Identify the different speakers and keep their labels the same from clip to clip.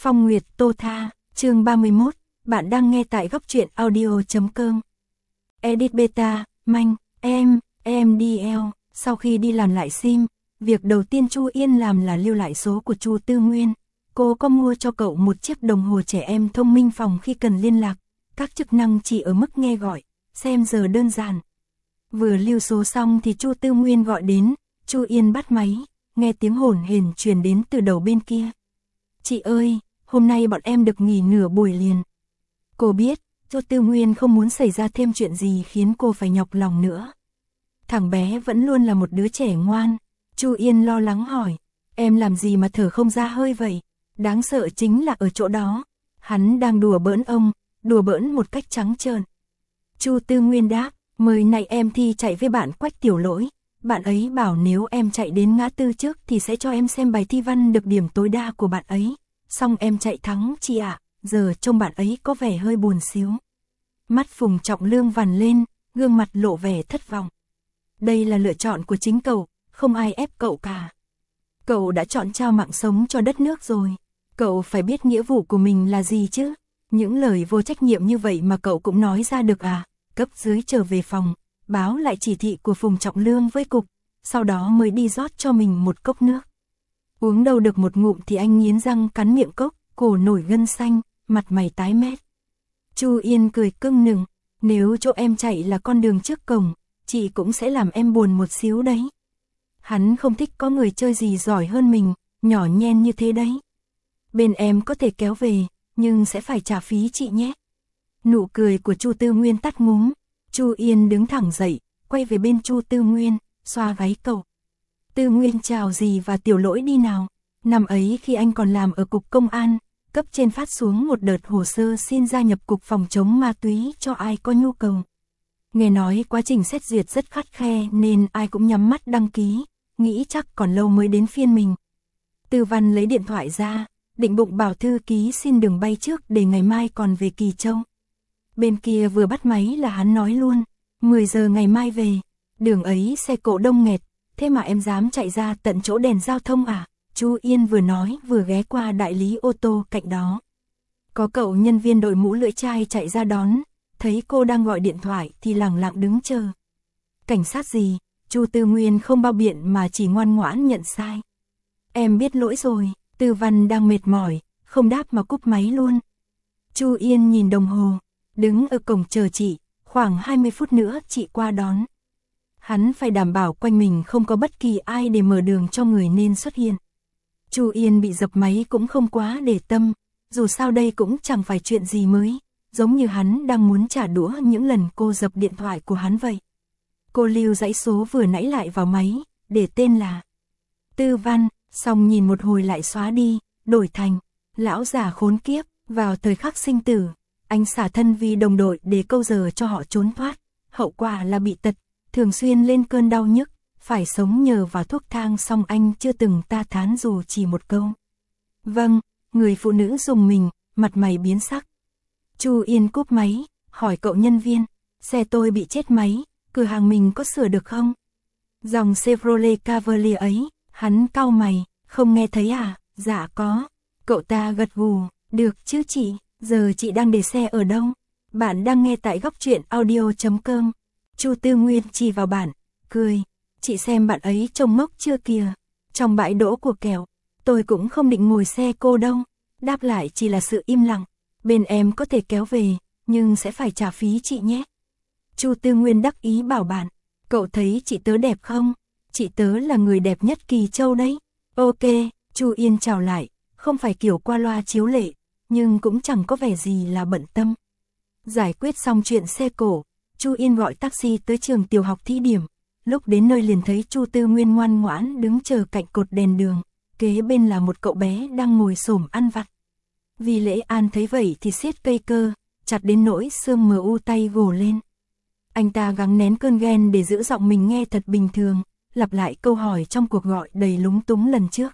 Speaker 1: Phong Nguyệt Tô Tha, chương 31, bạn đang nghe tại góc truyện audio.com. Edit Beta, Manh, EMDL, sau khi đi làm lại sim, việc đầu tiên Chu Yên làm là lưu lại số của Chu Tư Nguyên. Cô có mua cho cậu một chiếc đồng hồ trẻ em thông minh phòng khi cần liên lạc, các chức năng chỉ ở mức nghe gọi, xem giờ đơn giản. Vừa lưu số xong thì Chu Tư Nguyên gọi đến, Chu Yên bắt máy, nghe tiếng hổn hển truyền đến từ đầu bên kia. Chị ơi, hôm nay bọn em được nghỉ nửa buổi liền. Cô biết, Chu Tư Nguyên không muốn xảy ra thêm chuyện gì khiến cô phải nhọc lòng nữa. Thằng bé vẫn luôn là một đứa trẻ ngoan. Chu Yên lo lắng hỏi, em làm gì mà thở không ra hơi vậy? Đáng sợ chính là ở chỗ đó. Hắn đang đùa bỡn ông, đùa bỡn một cách trắng trợn. Chu Tư Nguyên đáp, mới này em thi chạy với bạn Quách Tiểu Lỗi. Bạn ấy bảo nếu em chạy đến ngã tư trước thì sẽ cho em xem bài thi văn được điểm tối đa của bạn ấy. Xong em chạy thắng chị ạ, giờ trông bạn ấy có vẻ hơi buồn xíu. Mắt Phùng Trọng Lương vằn lên, gương mặt lộ vẻ thất vọng. Đây là lựa chọn của chính cậu, không ai ép cậu cả. Cậu đã chọn trao mạng sống cho đất nước rồi. Cậu phải biết nghĩa vụ của mình là gì chứ. Những lời vô trách nhiệm như vậy mà cậu cũng nói ra được à? Cấp dưới trở về phòng, báo lại chỉ thị của Phùng Trọng Lương với cục, sau đó mới đi rót cho mình một cốc nước. Uống đâu được một ngụm thì anh nghiến răng cắn miệng cốc, cổ nổi gân xanh, mặt mày tái mét. Chu Yên cười cưng nựng, nếu chỗ em chạy là con đường trước cổng, chị cũng sẽ làm em buồn một xíu đấy. Hắn không thích có người chơi gì giỏi hơn mình, nhỏ nhen như thế đấy. Bên em có thể kéo về, nhưng sẽ phải trả phí chị nhé. Nụ cười của Chu Tư Nguyên tắt ngúm. Chu Yên đứng thẳng dậy, quay về bên Chu Tư Nguyên, xoa gáy cậu. Tư Nguyên chào dì và Tiểu Lỗi đi nào. Năm ấy khi anh còn làm ở cục công an, cấp trên phát xuống một đợt hồ sơ xin gia nhập cục phòng chống ma túy cho ai có nhu cầu. Nghe nói quá trình xét duyệt rất khắt khe nên ai cũng nhắm mắt đăng ký, nghĩ chắc còn lâu mới đến phiên mình. Tư Văn lấy điện thoại ra, định bụng bảo thư ký xin đường bay trước để ngày mai còn về Kỳ Châu. Bên kia vừa bắt máy là hắn nói luôn, 10 giờ ngày mai về, đường ấy xe cộ đông nghẹt, thế mà em dám chạy ra tận chỗ đèn giao thông à? Chu Yên vừa nói vừa ghé qua đại lý ô tô cạnh đó. Có cậu nhân viên đội mũ lưỡi chai chạy ra đón, thấy cô đang gọi điện thoại thì lẳng lặng đứng chờ. Cảnh sát gì? Chu Tư Nguyên không bao biện mà chỉ ngoan ngoãn nhận sai. Em biết lỗi rồi. Tư Văn đang mệt mỏi, không đáp mà cúp máy luôn. Chu Yên nhìn đồng hồ, đứng ở cổng chờ chị, khoảng 20 phút nữa chị qua đón. Hắn phải đảm bảo quanh mình không có bất kỳ ai để mở đường cho người nên xuất hiện. Chu Yên bị dập máy cũng không quá để tâm, dù sao đây cũng chẳng phải chuyện gì mới, giống như hắn đang muốn trả đũa những lần cô dập điện thoại của hắn vậy. Cô lưu dãy số vừa nãy lại vào máy, để tên là Tư Văn. Xong nhìn một hồi lại xóa đi, đổi thành lão già khốn kiếp. Vào thời khắc sinh tử, anh xả thân vì đồng đội để câu giờ cho họ trốn thoát. Hậu quả là bị tật, thường xuyên lên cơn đau nhức, phải sống nhờ vào thuốc thang. Xong anh chưa từng ta thán dù chỉ một câu. Vâng, người phụ nữ dùng mình, mặt mày biến sắc. Chu Yên cúp máy, hỏi cậu nhân viên, xe tôi bị chết máy, cửa hàng mình có sửa được không? Dòng Chevrolet Cavalier ấy. Hắn cau mày, không nghe thấy à? Dạ có. Cậu ta gật gù, được chứ chị, giờ chị đang để xe ở đâu? Bạn đang nghe tại góc truyện audio.com. Chu Tư Nguyên chỉ vào bạn, cười, chị xem bạn ấy trông ngốc chưa kìa. Trong bãi đỗ của kẹo, tôi cũng không định ngồi xe cô đâu. Đáp lại chỉ là sự im lặng. Bên em có thể kéo về, nhưng sẽ phải trả phí chị nhé. Chu Tư Nguyên đắc ý bảo bạn, cậu thấy chị tớ đẹp không? Chị tớ là người đẹp nhất Kỳ Châu đấy. Ok, Chu Yên chào lại, không phải kiểu qua loa chiếu lệ, nhưng cũng chẳng có vẻ gì là bận tâm. Giải quyết xong chuyện xe cổ, Chu Yên gọi taxi tới trường tiểu học thí điểm. Lúc đến nơi liền thấy Chu Tư Nguyên ngoan ngoãn đứng chờ cạnh cột đèn đường, kế bên là một cậu bé đang ngồi xổm ăn vặt. Vì Lễ An thấy vậy thì siết cây cơ, chặt đến nỗi xương mờ u tay gồ lên. Anh ta gắng nén cơn ghen để giữ giọng mình nghe thật bình thường, lặp lại câu hỏi trong cuộc gọi đầy lúng túng lần trước.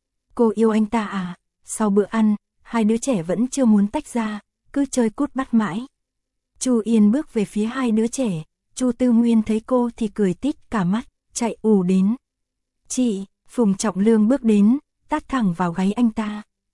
Speaker 1: Cô yêu anh ta à? Sau bữa ăn, hai đứa trẻ vẫn chưa muốn tách ra, cứ chơi cút bắt mãi. Chu Yên bước về phía hai đứa trẻ, Chu Tư Nguyên thấy cô thì cười tít cả mắt, chạy ù đến. Chị, Phùng Trọng Lương bước đến, tát thẳng vào gáy anh ta.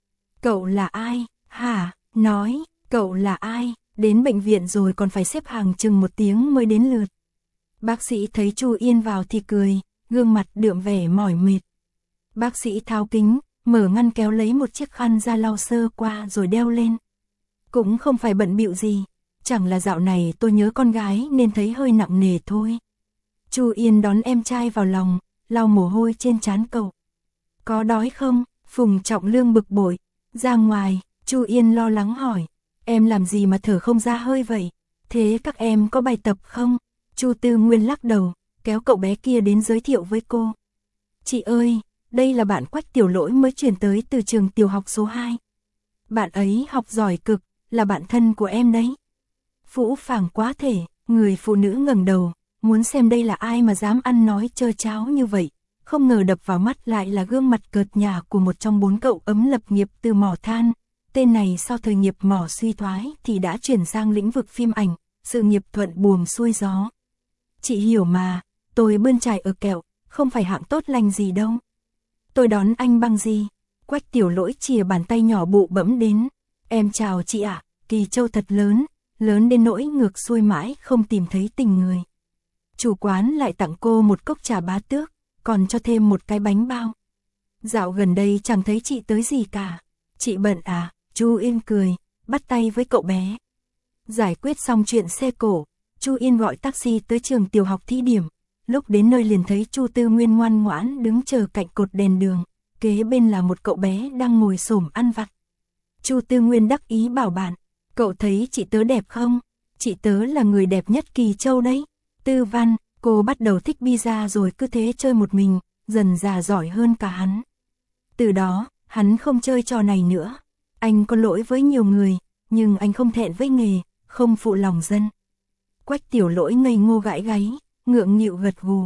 Speaker 1: Cậu là ai? Hả? Nói, cậu là ai? Đến bệnh viện rồi còn phải xếp hàng chừng 1 tiếng mới đến lượt. Bác sĩ thấy Chu Yên vào thì cười, gương mặt đượm vẻ mỏi mệt. Bác sĩ tháo kính, mở ngăn kéo lấy một chiếc khăn ra lau sơ qua rồi đeo lên. Cũng không phải bận bịu gì, chẳng là dạo này tôi nhớ con gái nên thấy hơi nặng nề thôi. Chu Yên đón em trai vào lòng, lau mồ hôi trên trán cậu. Có đói không? Phùng Trọng Lương bực bội. Ra ngoài, Chu Yên lo lắng hỏi. Em làm gì mà thở không ra hơi vậy? Thế các em có bài tập không? Chu Tư Nguyên lắc đầu, kéo cậu bé kia đến giới thiệu với cô. Chị ơi, đây là bạn Quách Tiểu Lỗi mới chuyển tới từ trường tiểu học số 2. Bạn ấy học giỏi cực, là bạn thân của em đấy. Phũ phàng quá thể, người phụ nữ ngẩng đầu, muốn xem đây là ai mà dám ăn nói trơ tráo như vậy. Không ngờ đập vào mắt lại là gương mặt cợt nhả của một trong 4 cậu ấm lập nghiệp từ mỏ than. Tên này sau thời nghiệp mỏ suy thoái thì đã chuyển sang lĩnh vực phim ảnh, sự nghiệp thuận buồm xuôi gió. Chị hiểu mà, tôi bươn chải ở kẹo, không phải hạng tốt lành gì đâu. Tôi đón anh bằng gì? Quách Tiểu Lỗi chìa bàn tay nhỏ bụ bẫm đến. Em chào chị ạ, Kỳ Châu thật lớn, lớn đến nỗi ngược xuôi mãi không tìm thấy tình người. Chủ quán lại tặng cô một cốc trà Bá Tước, còn cho thêm một cái bánh bao. Dạo gần đây chẳng thấy chị tới gì cả. Chị bận à? Chu Yên cười, bắt tay với cậu bé. Giải quyết xong chuyện xe cổ, Chu Yên gọi taxi tới trường tiểu học thí điểm. Lúc đến nơi liền thấy Chu Tư Nguyên ngoan ngoãn đứng chờ cạnh cột đèn đường, kế bên là một cậu bé đang ngồi xổm ăn vặt. Chu Tư Nguyên đắc ý bảo bạn, cậu thấy chị tớ đẹp không? Chị tớ là người đẹp nhất Kỳ Châu đấy. Tư Văn, cô bắt đầu thích pizza rồi cứ thế chơi một mình, dần già giỏi hơn cả hắn. Từ đó, hắn không chơi trò này nữa. Anh có lỗi với nhiều người, nhưng anh không thẹn với nghề, không phụ lòng dân. Quách Tiểu Lỗi ngây ngô gãi gáy, ngượng nghịu gật gù.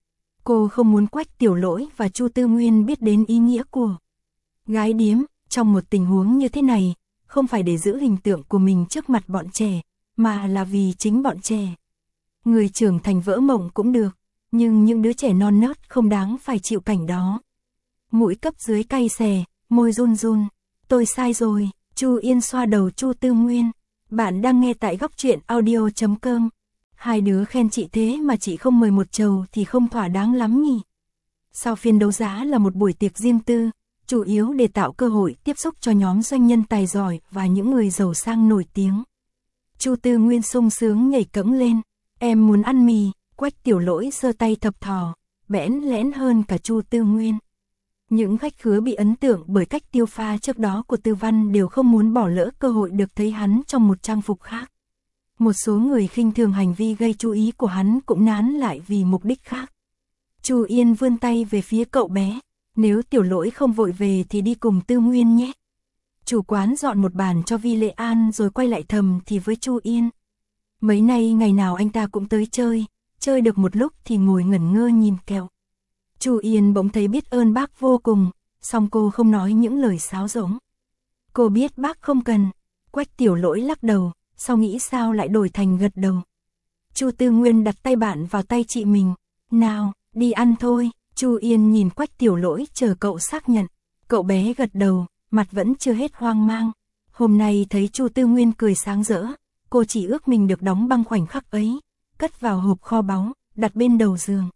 Speaker 1: Cô không muốn Quách Tiểu Lỗi và Chu Tư Nguyên biết đến ý nghĩa của gái điếm, trong một tình huống như thế này, không phải để giữ hình tượng của mình trước mặt bọn trẻ, mà là vì chính bọn trẻ. Người trưởng thành vỡ mộng cũng được, nhưng những đứa trẻ non nớt không đáng phải chịu cảnh đó. Mũi cấp dưới cay xè, môi run run. Tôi sai rồi, Chu Yên xoa đầu Chu Tư Nguyên. Bạn đang nghe tại góc truyện audio.com. Hai đứa khen chị thế mà chị không mời một chầu thì không thỏa đáng lắm nhỉ. Sau phiên đấu giá là một buổi tiệc riêng tư, chủ yếu để tạo cơ hội tiếp xúc cho nhóm doanh nhân tài giỏi và những người giàu sang nổi tiếng. Chu Tư Nguyên sung sướng nhảy cẫng lên. Em muốn ăn mì. Quách Tiểu Lỗi giơ tay thập thò, bẽn lẽn hơn cả Chu Tư Nguyên. Những khách khứa bị ấn tượng bởi cách tiêu pha trước đó của Tư Văn đều không muốn bỏ lỡ cơ hội được thấy hắn trong một trang phục khác. Một số người khinh thường hành vi gây chú ý của hắn cũng nán lại vì mục đích khác. Chu Yên vươn tay về phía cậu bé. Nếu Tiểu Lỗi không vội về thì đi cùng Tư Nguyên nhé. Chủ quán dọn một bàn cho Vi Lệ An rồi quay lại thầm thì với Chu Yên. Mấy nay ngày nào anh ta cũng tới chơi được một lúc thì ngồi ngẩn ngơ nhìn kẹo. Chu Yên bỗng thấy biết ơn bác vô cùng, song cô không nói những lời sáo rỗng. Cô biết bác không cần. Quách Tiểu Lỗi lắc đầu, sau nghĩ sao lại đổi thành gật đầu. Chu Tư Nguyên đặt tay bạn vào tay chị mình. Nào, đi ăn thôi. Chu Yên nhìn Quách Tiểu Lỗi chờ cậu xác nhận. Cậu bé gật đầu, mặt vẫn chưa hết hoang mang. Hôm nay thấy Chu Tư Nguyên cười sáng rỡ, cô chỉ ước mình được đóng băng khoảnh khắc ấy, cất vào hộp kho báu, đặt bên đầu giường.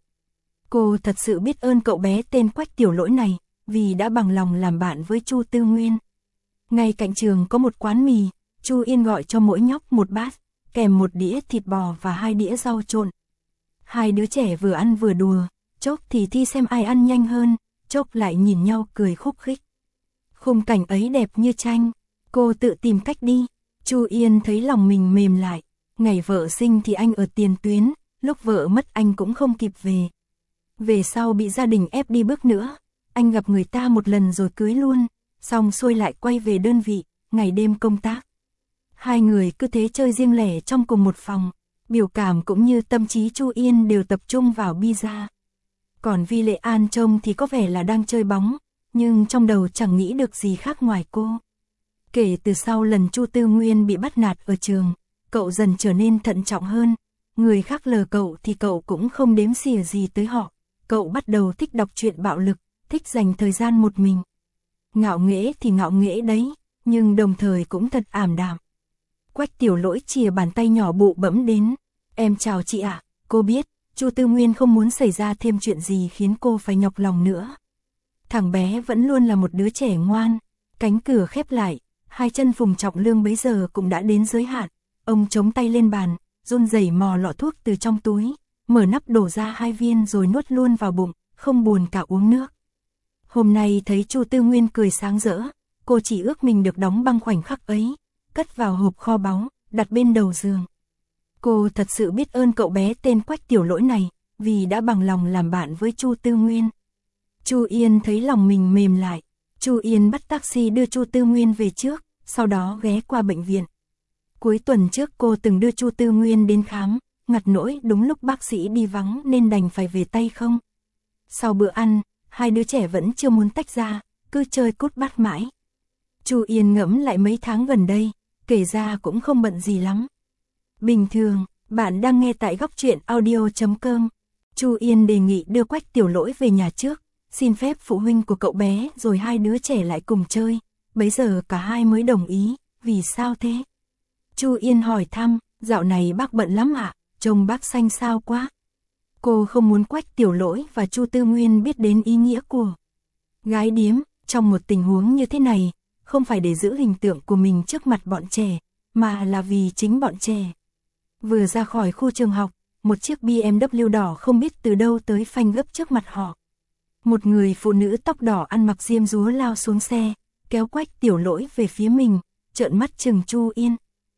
Speaker 1: Cô thật sự biết ơn cậu bé tên Quách Tiểu Lỗi này, vì đã bằng lòng làm bạn với Chu Tư Nguyên. Ngay cạnh trường có một quán mì, Chu Yên gọi cho mỗi nhóc một bát, kèm một đĩa thịt bò và 2 đĩa rau trộn. Hai đứa trẻ vừa ăn vừa đùa, chốc thì thi xem ai ăn nhanh hơn, chốc lại nhìn nhau cười khúc khích. Khung cảnh ấy đẹp như tranh, cô tự tìm cách đi. Chu Yên thấy lòng mình mềm lại, ngày vợ sinh thì anh ở tiền tuyến, lúc vợ mất anh cũng không kịp về. Về sau bị gia đình ép đi bước nữa, anh gặp người ta một lần rồi cưới luôn, xong xuôi lại quay về đơn vị, ngày đêm công tác. Hai người cứ thế chơi riêng lẻ trong cùng một phòng, biểu cảm cũng như tâm trí Chu Yên đều tập trung vào pizza. Còn Vi Lệ An trông thì có vẻ là đang chơi bóng, nhưng trong đầu chẳng nghĩ được gì khác ngoài cô. Kể từ sau lần Chu Tư Nguyên bị bắt nạt ở trường, cậu dần trở nên thận trọng hơn. Người khác lờ cậu thì cậu cũng không đếm xỉa gì tới họ. Cậu bắt đầu thích đọc truyện bạo lực, thích dành thời gian một mình. ngạo nghễ thì ngạo nghễ đấy, nhưng đồng thời cũng thật ảm đạm. Quách Tiểu Lỗi chìa bàn tay nhỏ bụ bẫm đến. Em chào chị ạ, cô biết, Chu Tư Nguyên không muốn xảy ra thêm chuyện gì khiến cô phải nhọc lòng nữa. Thằng bé vẫn luôn là một đứa trẻ ngoan. Cánh cửa khép lại, hai chân Phùng Trọng Lương bấy giờ cũng đã đến giới hạn. Ông chống tay lên bàn, run rẩy mò lọ thuốc từ trong túi, mở nắp đổ ra 2 viên rồi nuốt luôn vào bụng, không buồn cả uống nước. Hôm nay thấy Chu Tư Nguyên cười sáng rỡ, cô chỉ ước mình được đóng băng khoảnh khắc ấy, cất vào hộp kho báu, đặt bên đầu giường. Cô thật sự biết ơn cậu bé tên Quách Tiểu Lỗi này, vì đã bằng lòng làm bạn với Chu Tư Nguyên. Chu Yên thấy lòng mình mềm lại, Chu Yên bắt taxi đưa Chu Tư Nguyên về trước, sau đó ghé qua bệnh viện. Cuối tuần trước cô từng đưa Chu Tư Nguyên đến khám, ngặt nỗi đúng lúc bác sĩ đi vắng nên đành phải về tay không. Sau bữa ăn, hai đứa trẻ vẫn chưa muốn tách ra, cứ chơi cút bắt mãi. Chu Yên ngẫm lại mấy tháng gần đây, kể ra cũng không bận gì lắm. Bình thường, bạn đang nghe tại góc truyện audio.com. Chu Yên đề nghị đưa Quách Tiểu Lỗi về nhà trước, xin phép phụ huynh của cậu bé rồi hai đứa trẻ lại cùng chơi. Bấy giờ cả hai mới đồng ý, vì sao thế? Chu Yên hỏi thăm, dạo này bác bận lắm ạ, trông bác xanh xao quá. Cô không muốn Quách Tiểu Lỗi và Chu Tư Nguyên biết đến ý nghĩa của gái điếm, trong một tình huống như thế này, không phải để giữ hình tượng của mình trước mặt bọn trẻ, mà là vì chính bọn trẻ. Vừa ra khỏi khu trường học, một chiếc BMW đỏ không biết từ đâu tới phanh gấp trước mặt họ. Một người phụ nữ tóc đỏ ăn mặc diêm dúa lao xuống xe, kéo Quách Tiểu Lỗi về phía mình, trợn mắt chừng Chu Yên.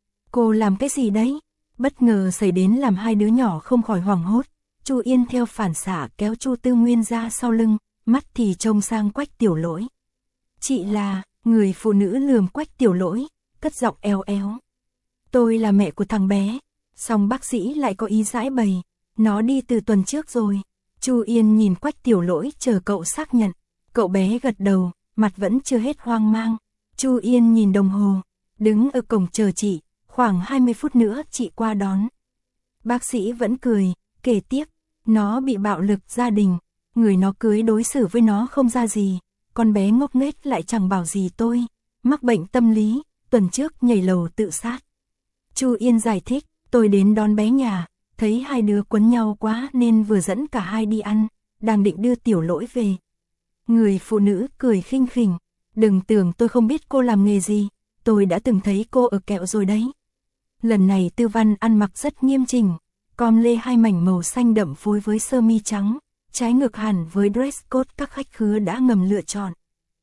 Speaker 1: Cô làm cái gì đấy? Bất ngờ xảy đến làm hai đứa nhỏ không khỏi hoảng hốt. Chu Yên theo phản xạ kéo Chu Tư Nguyên ra sau lưng, mắt thì trông sang Quách Tiểu Lỗi. Chị là, người phụ nữ lườm Quách Tiểu Lỗi, cất giọng eo éo. Tôi là mẹ của thằng bé. Xong bác sĩ lại có ý giải bày, nó đi từ tuần trước rồi. Chu Yên nhìn Quách Tiểu Lỗi chờ cậu xác nhận. Cậu bé gật đầu, mặt vẫn chưa hết hoang mang. Chu Yên nhìn đồng hồ, đứng ở cổng chờ chị, khoảng 20 phút nữa chị qua đón. Bác sĩ vẫn cười, kể tiếp, nó bị bạo lực gia đình, người nó cưới đối xử với nó không ra gì, con bé ngốc nghếch lại chẳng bảo gì tôi, mắc bệnh tâm lý, tuần trước nhảy lầu tự sát. Chu Yên giải thích, tôi đến đón bé nhà, thấy hai đứa quấn nhau quá nên vừa dẫn cả hai đi ăn, đang định đưa Tiểu Lỗi về. Người phụ nữ cười khinh khỉnh, đừng tưởng tôi không biết cô làm nghề gì, tôi đã từng thấy cô ở kẹo rồi đấy. Lần này Tư Văn ăn mặc rất nghiêm chỉnh, com lê 2 mảnh màu xanh đậm phối với sơ mi trắng, trái ngược hẳn với dress code các khách khứa đã ngầm lựa chọn.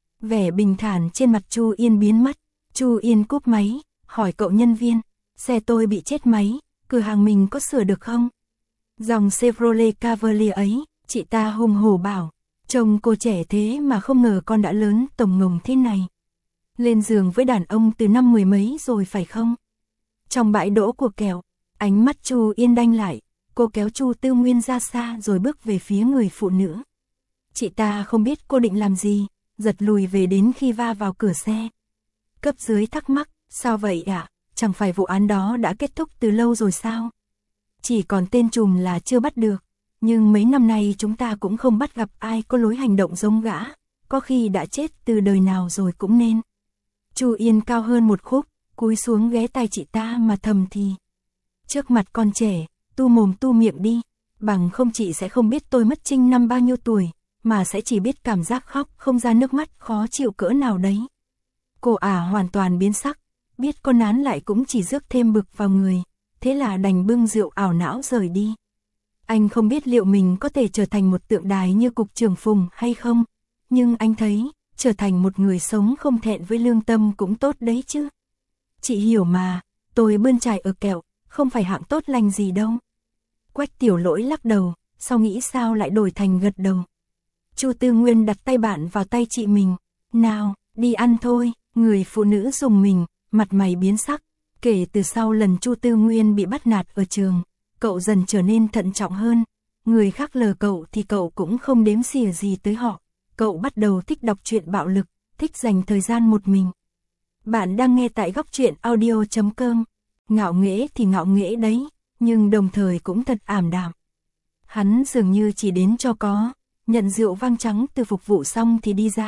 Speaker 1: Vẻ bình thản trên mặt Chu Yên biến mất, Chu Yên cúp máy, hỏi cậu nhân viên, xe tôi bị chết máy, cửa hàng mình có sửa được không? Dòng Chevrolet Cavalier ấy, chị ta hùng hổ bảo, trông cô trẻ thế mà không ngờ con đã lớn tổng ngồng thế này. Lên giường với đàn ông từ năm 10 mấy rồi phải không? Trong bãi đỗ của kẹo, ánh mắt Chu Yên đanh lại, cô kéo Chu Tư Nguyên ra xa rồi bước về phía người phụ nữ. Chị ta không biết cô định làm gì, giật lùi về đến khi va vào cửa xe. Cấp dưới thắc mắc, sao vậy ạ? Chẳng phải vụ án đó đã kết thúc từ lâu rồi sao? Chỉ còn tên trùm là chưa bắt được, nhưng mấy năm nay chúng ta cũng không bắt gặp ai có lối hành động giống gã, có khi đã chết từ đời nào rồi cũng nên. Chu Yên cao hơn một khúc, cúi xuống ghé tai chị ta mà thầm thì. Trước mặt con trẻ, tu mồm tu miệng đi, bằng không chị sẽ không biết tôi mất trinh năm bao nhiêu tuổi, mà sẽ chỉ biết cảm giác khóc không ra nước mắt khó chịu cỡ nào đấy. Cô hoàn toàn biến sắc, biết con nán lại cũng chỉ rước thêm bực vào người, thế là đành bưng rượu ảo não rời đi. Anh không biết liệu mình có thể trở thành một tượng đài như cục trưởng Phùng hay không, nhưng anh thấy, trở thành một người sống không thẹn với lương tâm cũng tốt đấy chứ. Chị hiểu mà, tôi bươn chải ở kẹo, không phải hạng tốt lành gì đâu. Quách Tiểu Lỗi lắc đầu, sau nghĩ sao lại đổi thành gật đầu. Chu Tư Nguyên đặt tay bạn vào tay chị mình, nào, đi ăn thôi. Người phụ nữ dùng mình, mặt mày biến sắc. Kể từ sau lần Chu Tư Nguyên bị bắt nạt ở trường, cậu dần trở nên thận trọng hơn. Người khác lờ cậu thì cậu cũng không đếm xỉa gì tới họ. Cậu bắt đầu thích đọc truyện bạo lực, thích dành thời gian một mình. Bạn đang nghe tại góc truyện audio.com. Ngạo nghễ thì ngạo nghễ đấy, nhưng đồng thời cũng thật ảm đạm. Hắn dường như chỉ đến cho có, nhận rượu vang trắng từ phục vụ xong thì đi ra.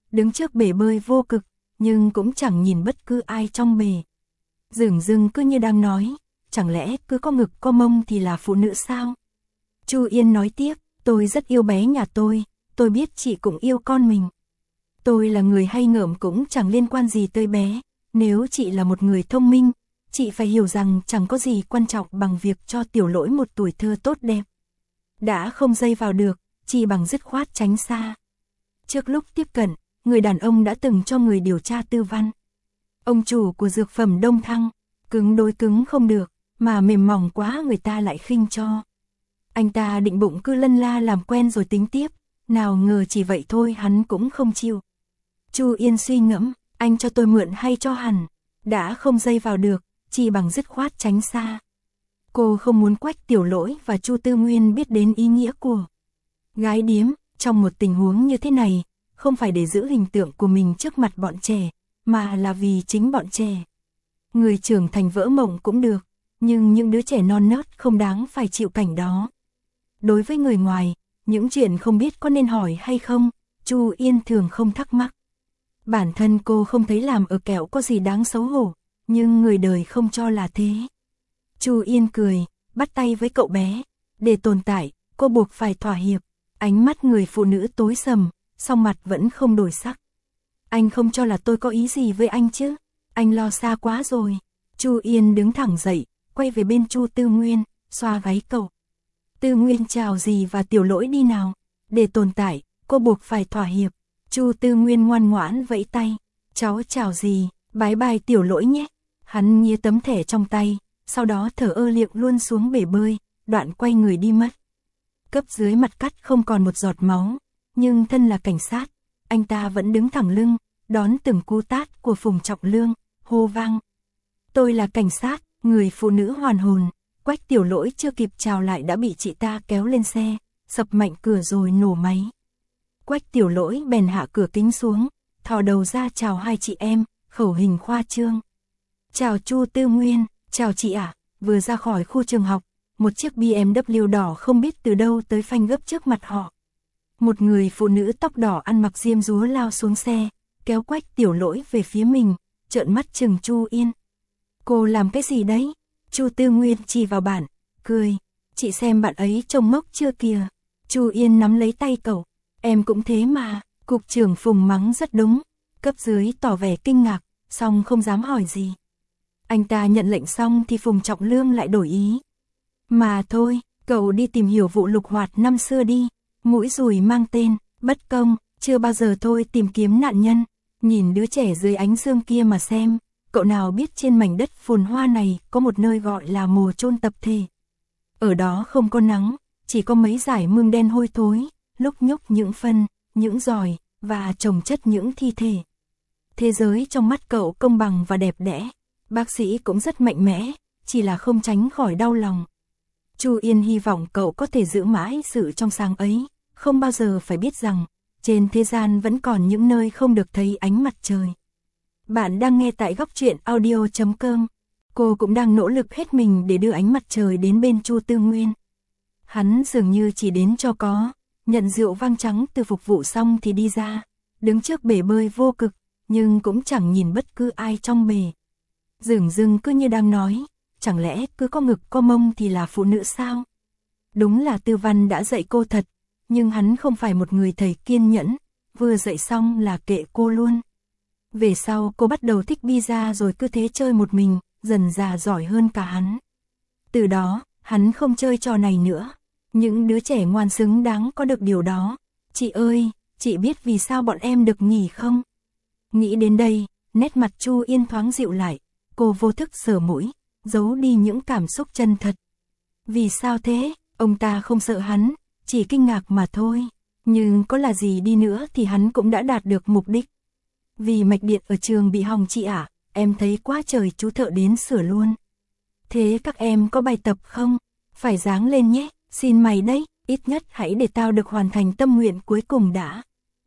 Speaker 1: đứng trước bể bơi vô cực, nhưng cũng chẳng nhìn bất cứ ai trong bể. Dửng dưng cứ như đang nói, chẳng lẽ cứ có ngực có mông thì là phụ nữ sao? Chu Yên nói tiếp, tôi rất yêu bé nhà tôi biết chị cũng yêu con mình. Tôi là người hay ngợm cũng chẳng liên quan gì tới bé, nếu chị là một người thông minh, chị phải hiểu rằng chẳng có gì quan trọng bằng việc cho Tiểu Lỗi một tuổi thơ tốt đẹp. Đã không dây vào được, chỉ bằng dứt khoát tránh xa. Trước lúc tiếp cận, người đàn ông đã từng cho người điều tra tư văn. Ông chủ của dược phẩm Đông Thăng, cứng đối cứng không được, mà mềm mỏng quá người ta lại khinh cho. Anh ta định bụng cứ lân la làm quen rồi tính tiếp, nào ngờ chỉ vậy thôi hắn cũng không chịu. Chu Yên suy ngẫm, anh cho tôi mượn hay cho hẳn, đã không dây vào được, chỉ bằng dứt khoát tránh xa. Cô không muốn Quách Tiểu Lỗi và Chu Tư Nguyên biết đến ý nghĩa của gái điếm, trong một tình huống như thế này, không phải để giữ hình tượng của mình trước mặt bọn trẻ, mà là vì chính bọn trẻ. Người trưởng thành vỡ mộng cũng được, nhưng những đứa trẻ non nớt không đáng phải chịu cảnh đó. Đối với người ngoài, những chuyện không biết có nên hỏi hay không, Chu Yên thường không thắc mắc. Bản thân cô không thấy làm ở kẹo có gì đáng xấu hổ, nhưng người đời không cho là thế. Chu Yên cười, bắt tay với cậu bé. Để tồn tại, cô buộc phải thỏa hiệp. Ánh mắt người phụ nữ tối sầm, song mặt vẫn không đổi sắc. Anh không cho là tôi có ý gì với anh chứ? Anh lo xa quá rồi. Chu Yên đứng thẳng dậy, quay về bên Chu Tư Nguyên, xoa gáy cậu. Tư Nguyên chào gì và Tiểu Lỗi đi nào. Để tồn tại, cô buộc phải thỏa hiệp. Chu Tư Nguyên ngoan ngoãn vẫy tay. Cháu chào gì, bái bai Tiểu Lỗi nhé. Hắn nhía tấm thẻ trong tay, sau đó thở ơ liệng luôn xuống bể bơi, đoạn quay người đi mất. Cấp dưới mặt cắt không còn một giọt máu, nhưng thân là cảnh sát, anh ta vẫn đứng thẳng lưng, đón từng cú tát của Phùng Trọng Lương, hô vang. Tôi là cảnh sát, người phụ nữ hoàn hồn. Quách Tiểu Lỗi chưa kịp chào lại đã bị chị ta kéo lên xe, sập mạnh cửa rồi nổ máy. Quách Tiểu Lỗi bèn hạ cửa kính xuống, thò đầu ra chào hai chị em, khẩu hình khoa trương. Chào Chu Tư Nguyên, chào chị ạ. Vừa ra khỏi khu trường học, một chiếc BMW đỏ không biết từ đâu tới phanh gấp trước mặt họ. Một người phụ nữ tóc đỏ ăn mặc diêm dúa lao xuống xe, kéo Quách Tiểu Lỗi về phía mình, trợn mắt chừng Chu Yên. Cô làm cái gì đấy? Chu Tư Nguyên chỉ vào bạn, cười. Chị xem bạn ấy trông ngốc chưa kìa. Chu Yên nắm lấy tay cậu. Em cũng thế mà. Cục trưởng Phùng mắng rất đúng. Cấp dưới tỏ vẻ kinh ngạc, song không dám hỏi gì. Anh ta nhận lệnh xong thì Phùng Trọng Lương lại đổi ý. Mà thôi, cậu đi tìm hiểu vụ lục hoạt năm xưa đi. Mũi dùi mang tên, bất công, chưa bao giờ thôi tìm kiếm nạn nhân. Nhìn đứa trẻ dưới ánh dương kia mà xem, cậu nào biết trên mảnh đất phồn hoa này có một nơi gọi là mồ chôn tập thể. Ở đó không có nắng, chỉ có mấy dải mương đen hôi thối, lúc nhúc những phân, những giòi, và chồng chất những thi thể. Thế giới trong mắt cậu công bằng và đẹp đẽ, bác sĩ cũng rất mạnh mẽ, chỉ là không tránh khỏi đau lòng. Chu Yên hy vọng cậu có thể giữ mãi sự trong sáng ấy, không bao giờ phải biết rằng, trên thế gian vẫn còn những nơi không được thấy ánh mặt trời. Bạn đang nghe tại góc truyện audio.com. Cô cũng đang nỗ lực hết mình để đưa ánh mặt trời đến bên Chu Tư Nguyên. Hắn dường như chỉ đến cho có, nhận rượu vang trắng từ phục vụ xong thì đi ra, đứng trước bể bơi vô cực, nhưng cũng chẳng nhìn bất cứ ai trong bể. Dửng dưng cứ như đang nói, chẳng lẽ cứ có ngực có mông thì là phụ nữ sao? Đúng là Tư Văn đã dạy cô thật, nhưng hắn không phải một người thầy kiên nhẫn, vừa dạy xong là kệ cô luôn. Về sau cô bắt đầu thích pizza rồi cứ thế chơi một mình, dần dà giỏi hơn cả hắn. Từ đó, hắn không chơi trò này nữa. Những đứa trẻ ngoan xứng đáng có được điều đó. Chị ơi, chị biết vì sao bọn em được nghỉ không? Nghĩ đến đây, nét mặt Chu Yên thoáng dịu lại, cô vô thức sờ mũi, giấu đi những cảm xúc chân thật. Vì sao thế? Ông ta không sợ hắn, chỉ kinh ngạc mà thôi. Nhưng có là gì đi nữa thì hắn cũng đã đạt được mục đích. Vì mạch điện ở trường bị hỏng chị ạ, em thấy quá trời chú thợ đến sửa luôn. Thế các em có bài tập không? Phải dáng lên nhé, xin mày đấy, ít nhất hãy để tao được hoàn thành tâm nguyện cuối cùng đã.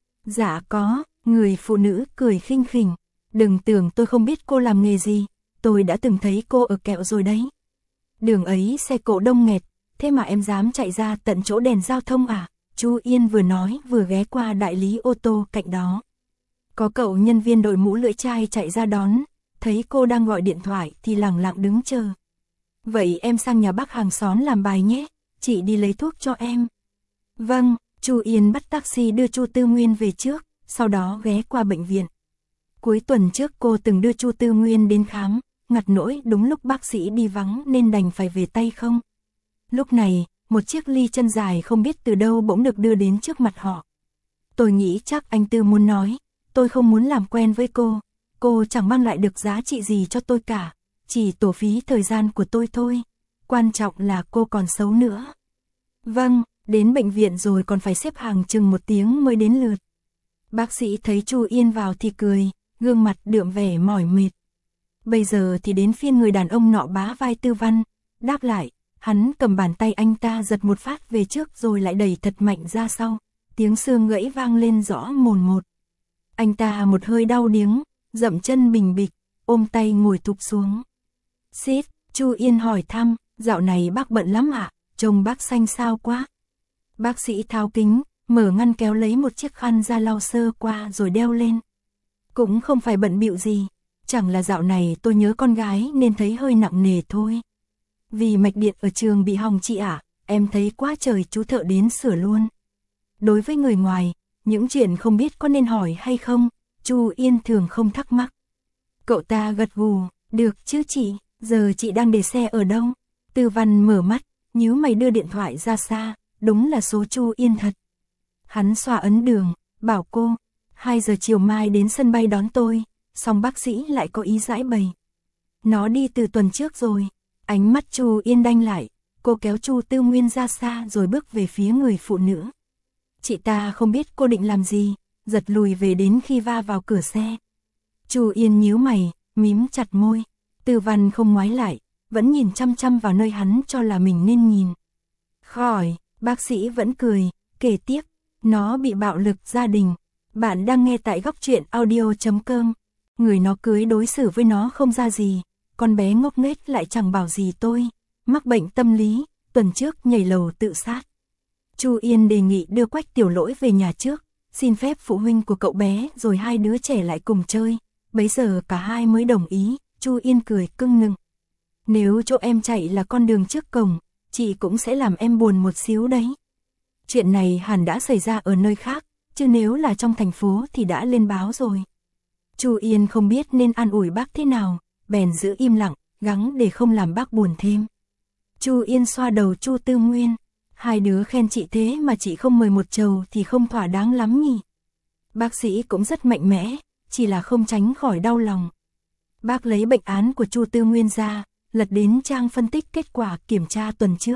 Speaker 1: Dạ có, người phụ nữ cười khinh khỉnh. Đừng tưởng tôi không biết cô làm nghề gì, tôi đã từng thấy cô ở kẹo rồi đấy. Đường ấy xe cộ đông nghẹt, thế mà em dám chạy ra tận chỗ đèn giao thông à? Chu Yên vừa nói vừa ghé qua đại lý ô tô cạnh đó. Có cậu nhân viên đội mũ lưỡi chai chạy ra đón, thấy cô đang gọi điện thoại thì lẳng lặng đứng chờ. Vậy em sang nhà bác hàng xóm làm bài nhé, chị đi lấy thuốc cho em. Vâng, Chu Yên bắt taxi đưa Chu Tư Nguyên về trước, sau đó ghé qua bệnh viện. Cuối tuần trước cô từng đưa Chu Tư Nguyên đến khám, ngặt nỗi đúng lúc bác sĩ đi vắng nên đành phải về tay không. Lúc này, một chiếc ly chân dài không biết từ đâu bỗng được đưa đến trước mặt họ. Tôi nghĩ chắc anh Tư muốn nói, tôi không muốn làm quen với cô chẳng mang lại được giá trị gì cho tôi cả, chỉ tổ phí thời gian của tôi thôi, quan trọng là cô còn xấu nữa. Vâng, đến bệnh viện rồi còn phải xếp hàng chừng 1 tiếng mới đến lượt. Bác sĩ thấy Chu Yên vào thì cười, gương mặt đượm vẻ mỏi mệt. Bây giờ thì đến phiên người đàn ông nọ bá vai Tư Văn, đáp lại, hắn cầm bàn tay anh ta giật một phát về trước rồi lại đẩy thật mạnh ra sau, tiếng xương gãy vang lên rõ mồn một. Anh ta một hơi đau điếng, dậm chân bình bịch, ôm tay ngồi thụp xuống. Xít, Chu Yên hỏi thăm, dạo này bác bận lắm ạ, trông bác xanh xao quá. Bác sĩ tháo kính, mở ngăn kéo lấy một chiếc khăn ra lau sơ qua rồi đeo lên. Cũng không phải bận bịu gì, chẳng là dạo này tôi nhớ con gái nên thấy hơi nặng nề thôi. Vì mạch điện ở trường bị hỏng chị ạ, em thấy quá trời chú thợ đến sửa luôn. Đối với người ngoài, những chuyện không biết có nên hỏi hay không, Chu Yên thường không thắc mắc. Cậu ta gật gù, được chứ chị, giờ chị đang để xe ở đâu? Tư Văn mở mắt, nhíu mày đưa điện thoại ra xa, đúng là số Chu Yên thật. Hắn xoa ấn đường, bảo cô, 2 giờ chiều mai đến sân bay đón tôi, xong bác sĩ lại có ý giãi bày. Nó đi từ tuần trước rồi, ánh mắt Chu Yên đanh lại, cô kéo Chu Tư Nguyên ra xa rồi bước về phía người phụ nữ. Chị ta không biết cô định làm gì, giật lùi về đến khi va vào cửa xe. Chu Yên nhíu mày, mím chặt môi, Tư Văn không ngoái lại, vẫn nhìn chăm chăm vào nơi hắn cho là mình nên nhìn. Khỏi, bác sĩ vẫn cười, kể tiếp, nó bị bạo lực gia đình. Bạn đang nghe tại góc truyện audio.com. Người nó cưới đối xử với nó không ra gì, con bé ngốc nghếch lại chẳng bảo gì tôi, mắc bệnh tâm lý, tuần trước nhảy lầu tự sát. Chu Yên đề nghị đưa Quách Tiểu Lỗi về nhà trước, xin phép phụ huynh của cậu bé rồi 2 đứa trẻ lại cùng chơi. Bấy giờ cả hai mới đồng ý, Chu Yên cười cưng nựng. Nếu chỗ em chạy là con đường trước cổng, chị cũng sẽ làm em buồn một xíu đấy. Chuyện này hẳn đã xảy ra ở nơi khác, chứ nếu là trong thành phố thì đã lên báo rồi. Chu Yên không biết nên an ủi bác thế nào, bèn giữ im lặng, gắng để không làm bác buồn thêm. Chu Yên xoa đầu Chu Tư Nguyên, 2 đứa khen chị thế mà chị không mời một chầu thì không thỏa đáng lắm nhỉ. Bác sĩ cũng rất mạnh mẽ, chỉ là không tránh khỏi đau lòng. Bác lấy bệnh án của Chu Tư Nguyên ra, lật đến trang phân tích kết quả kiểm tra tuần trước.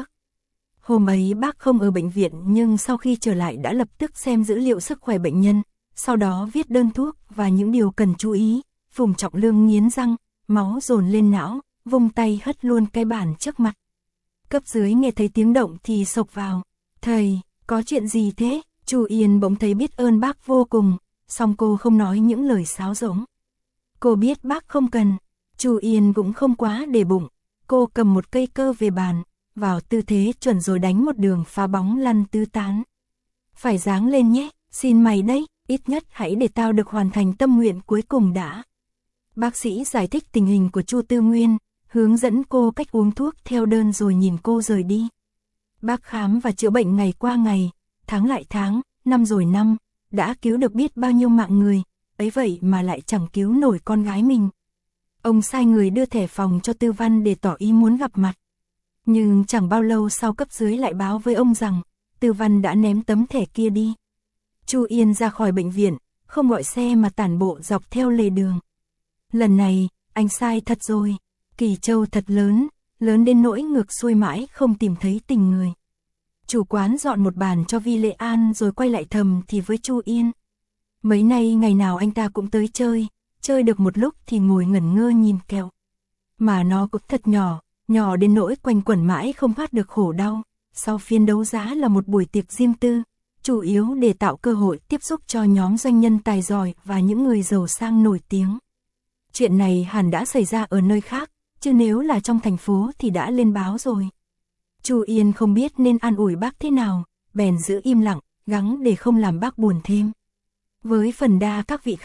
Speaker 1: Hôm ấy bác không ở bệnh viện nhưng sau khi trở lại đã lập tức xem dữ liệu sức khỏe bệnh nhân, sau đó viết đơn thuốc và những điều cần chú ý. Phùng Trọng Lương nghiến răng, máu dồn lên não, vung tay hất luôn cái bàn trước mặt. Cấp dưới nghe thấy tiếng động thì xộc vào. Thầy, có chuyện gì thế? Chu Yên bỗng thấy biết ơn bác vô cùng, song cô không nói những lời sáo rỗng. Cô biết bác không cần. Chu Yên cũng không quá để bụng. Cô cầm một cây cơ về bàn, vào tư thế chuẩn rồi đánh một đường phá bóng lăn tứ tán. Phải dáng lên nhé, xin mày đấy, ít nhất hãy để tao được hoàn thành tâm nguyện cuối cùng đã. Bác sĩ giải thích tình hình của Chu Tư Nguyên, hướng dẫn cô cách uống thuốc theo đơn rồi nhìn cô rời đi. Bác khám và chữa bệnh ngày qua ngày, tháng lại tháng, năm rồi năm, đã cứu được biết bao nhiêu mạng người, ấy vậy mà lại chẳng cứu nổi con gái mình. Ông sai người đưa thẻ phòng cho Tư Văn để tỏ ý muốn gặp mặt. Nhưng chẳng bao lâu sau cấp dưới lại báo với ông rằng, Tư Văn đã ném tấm thẻ kia đi. Chu Yên ra khỏi bệnh viện, không gọi xe mà tản bộ dọc theo lề đường. Lần này, anh sai thật rồi, Kỳ Châu thật lớn, lớn đến nỗi ngược xuôi mãi không tìm thấy tình người. Chủ quán dọn một bàn cho Vi Lệ An rồi quay lại thầm thì với Chu Yên. Mấy nay ngày nào anh ta cũng tới chơi được một lúc thì ngồi ngẩn ngơ nhìn kẹo. Mà nó cũng thật nhỏ, nhỏ đến nỗi quanh quẩn mãi không thoát được khổ đau. Sau phiên đấu giá là một buổi tiệc riêng tư, chủ yếu để tạo cơ hội tiếp xúc cho nhóm doanh nhân tài giỏi và những người giàu sang nổi tiếng. Chuyện này hẳn đã xảy ra ở nơi khác, chứ nếu là trong thành phố thì đã lên báo rồi. Chu Yên không biết nên an ủi bác thế nào, bèn giữ im lặng, gắng để không làm bác buồn thêm. Với phần đa các vị khách,